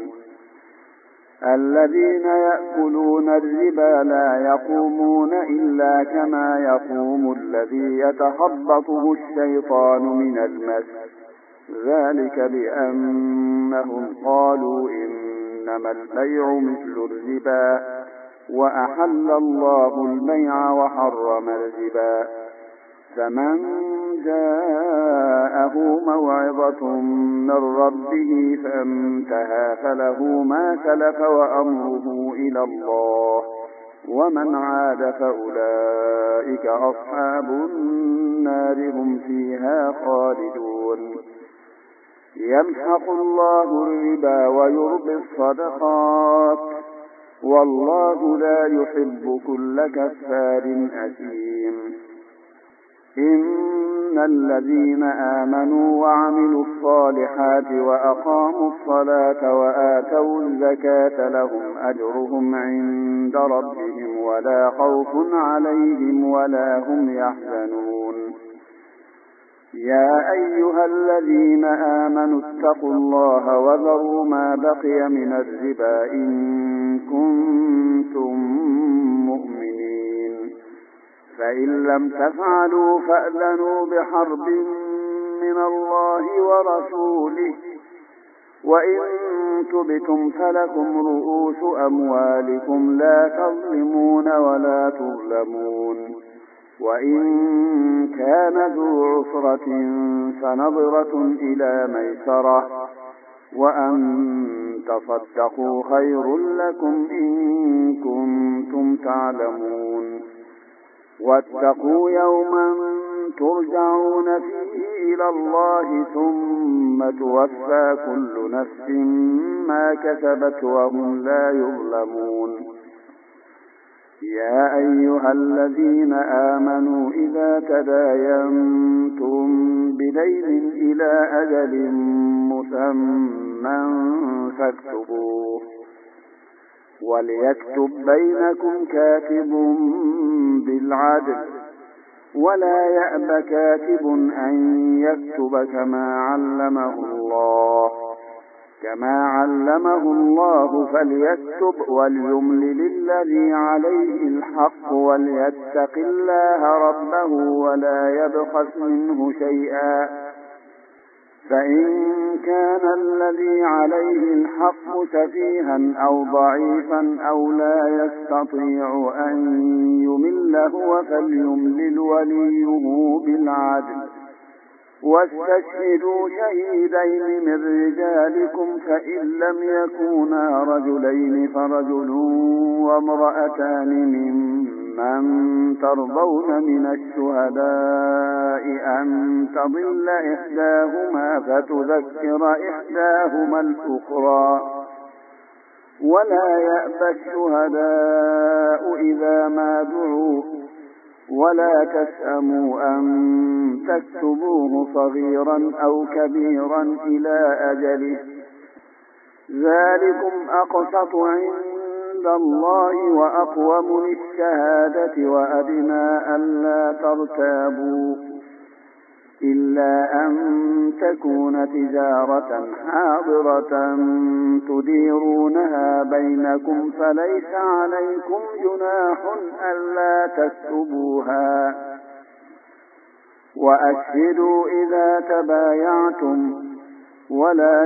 الذين يأكلون الربا لا يقومون إلا كما يقوم الذي يتخبطه الشيطان من المس ذلك بأنهم قالوا إنما البيع مثل الربا وأحل الله البيع وحرم الربا فمن جاءه موعظة من ربه فانتهى فله ما سلف وأمره إلى الله ومن عاد فأولئك أصحاب النار هم فيها خالدون يمحق الله الربا ويربي الصدقات والله لا يحب كل كفار أثيم إن الذين آمنوا وعملوا الصالحات وأقاموا الصلاة وآتوا الزكاة لهم أجرهم عند ربهم ولا خوف عليهم ولا هم يحزنون يا أيها الذين آمنوا اتقوا الله وذروا ما بقي من الربا إن كنتم مؤمنين فإن لم تفعلوا فأذنوا بحرب من الله ورسوله وإن تبتم فلكم رؤوس أموالكم لا تظلمون ولا تظلمون وإن كان ذو عسرة فنظرة إلى ميسرة وأن تصدقوا خير لكم إن كنتم تعلمون واتقوا يوما ترجعون فيه إلى الله ثم توفى كل نفس ما كسبت وهم لا يظلمون يا أيها الذين آمنوا إذا تداينتم بدين إلى أجل مسمى فاكتبوه وليكتب بينكم كاتب بالعدل ولا يأب كاتب أن يكتب كما علمه الله فليكتب وليملل الذي عليه الحق وليتق الله ربه ولا يبخس منه شيئا فإن كان الذي عليه الحق سفيها أو ضعيفا أو لا يستطيع أن يمل هو فليملل وليه بالعدل واستشهدوا شهيدين من رجالكم فإن لم يكونا رجلين فرجل وامرأتان ممن ترضون من الشهداء أن تضل إحداهما فتذكر إحداهما الأخرى ولا يأبى الشهداء إذا ما دعوا ولا تسأموا أن تكتبوه صغيرا أو كبيرا إلى أجله ذلكم أقسط عند الله وأقوم للشهادة وأدنى ألا ترتابوا إلا أن تكون تجارة حاضرة تديرونها بينكم فليس عليكم جناح ألا تكتبوها وأشهدوا إذا تبايعتم ولا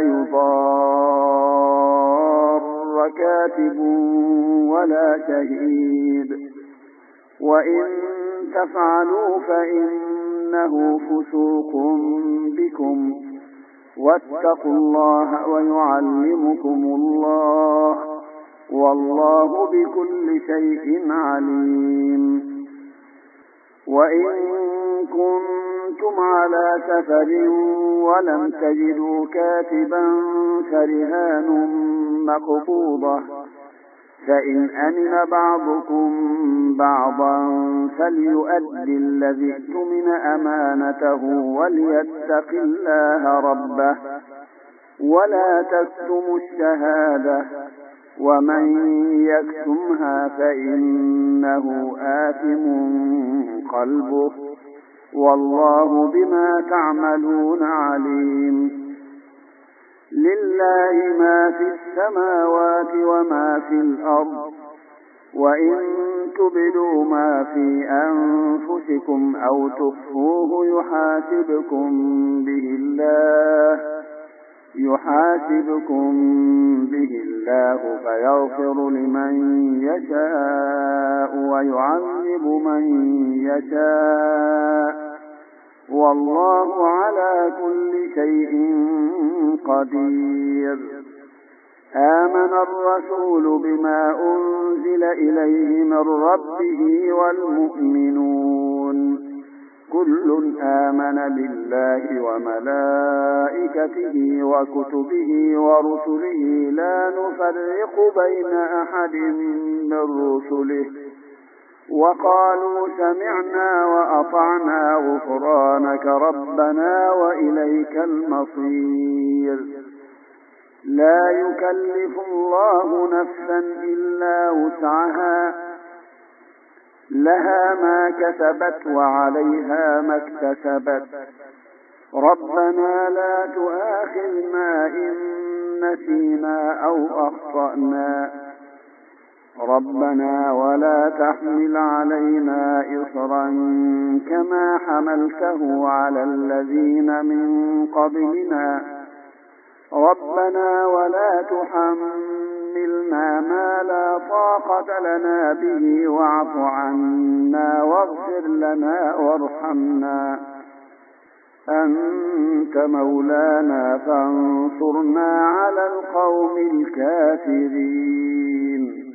يضار كاتب ولا شهيد وإن تفعلوا فإنه فسوق بكم واتقوا الله ويعلمكم الله والله بكل شيء عليم وإن كنتم على سفر ولم تجدوا كاتبا فرهان مقبوضة فإن أمن بعضكم بعضا فليؤد الذي اؤتمن أمانته وليتق الله ربه ولا تكتموا الشهادة ومن يكتمها فإنه آثم قلبه والله بما تعملون عليم. لله ما في السماوات وما في الأرض وإن تبدوا ما في أنفسكم أو تخفوه يحاسبكم به الله فيغفر لمن يشاء ويعذب من يشاء والله على كل شيء قدير. آمن الرسول بما أنزل إليه من ربه والمؤمنون كل آمن بالله وملائكته وكتبه ورسله لا نفرق بين أحد من رسله وقالوا سمعنا وأطعنا غفرانك ربنا وإليك المصير. لا يكلف الله نفسا إلا وسعها لها ما كسبت وعليها ما اكتسبت ربنا لا تؤاخذنا إن نسينا أو أخطأنا ربنا ولا تحمل علينا إصرا كما حملته على الذين من قبلنا ربنا ولا تحملنا ما لا طاقة لنا به واعف عنا واغفر لنا وارحمنا أنت مولانا فانصرنا على القوم الكافرين.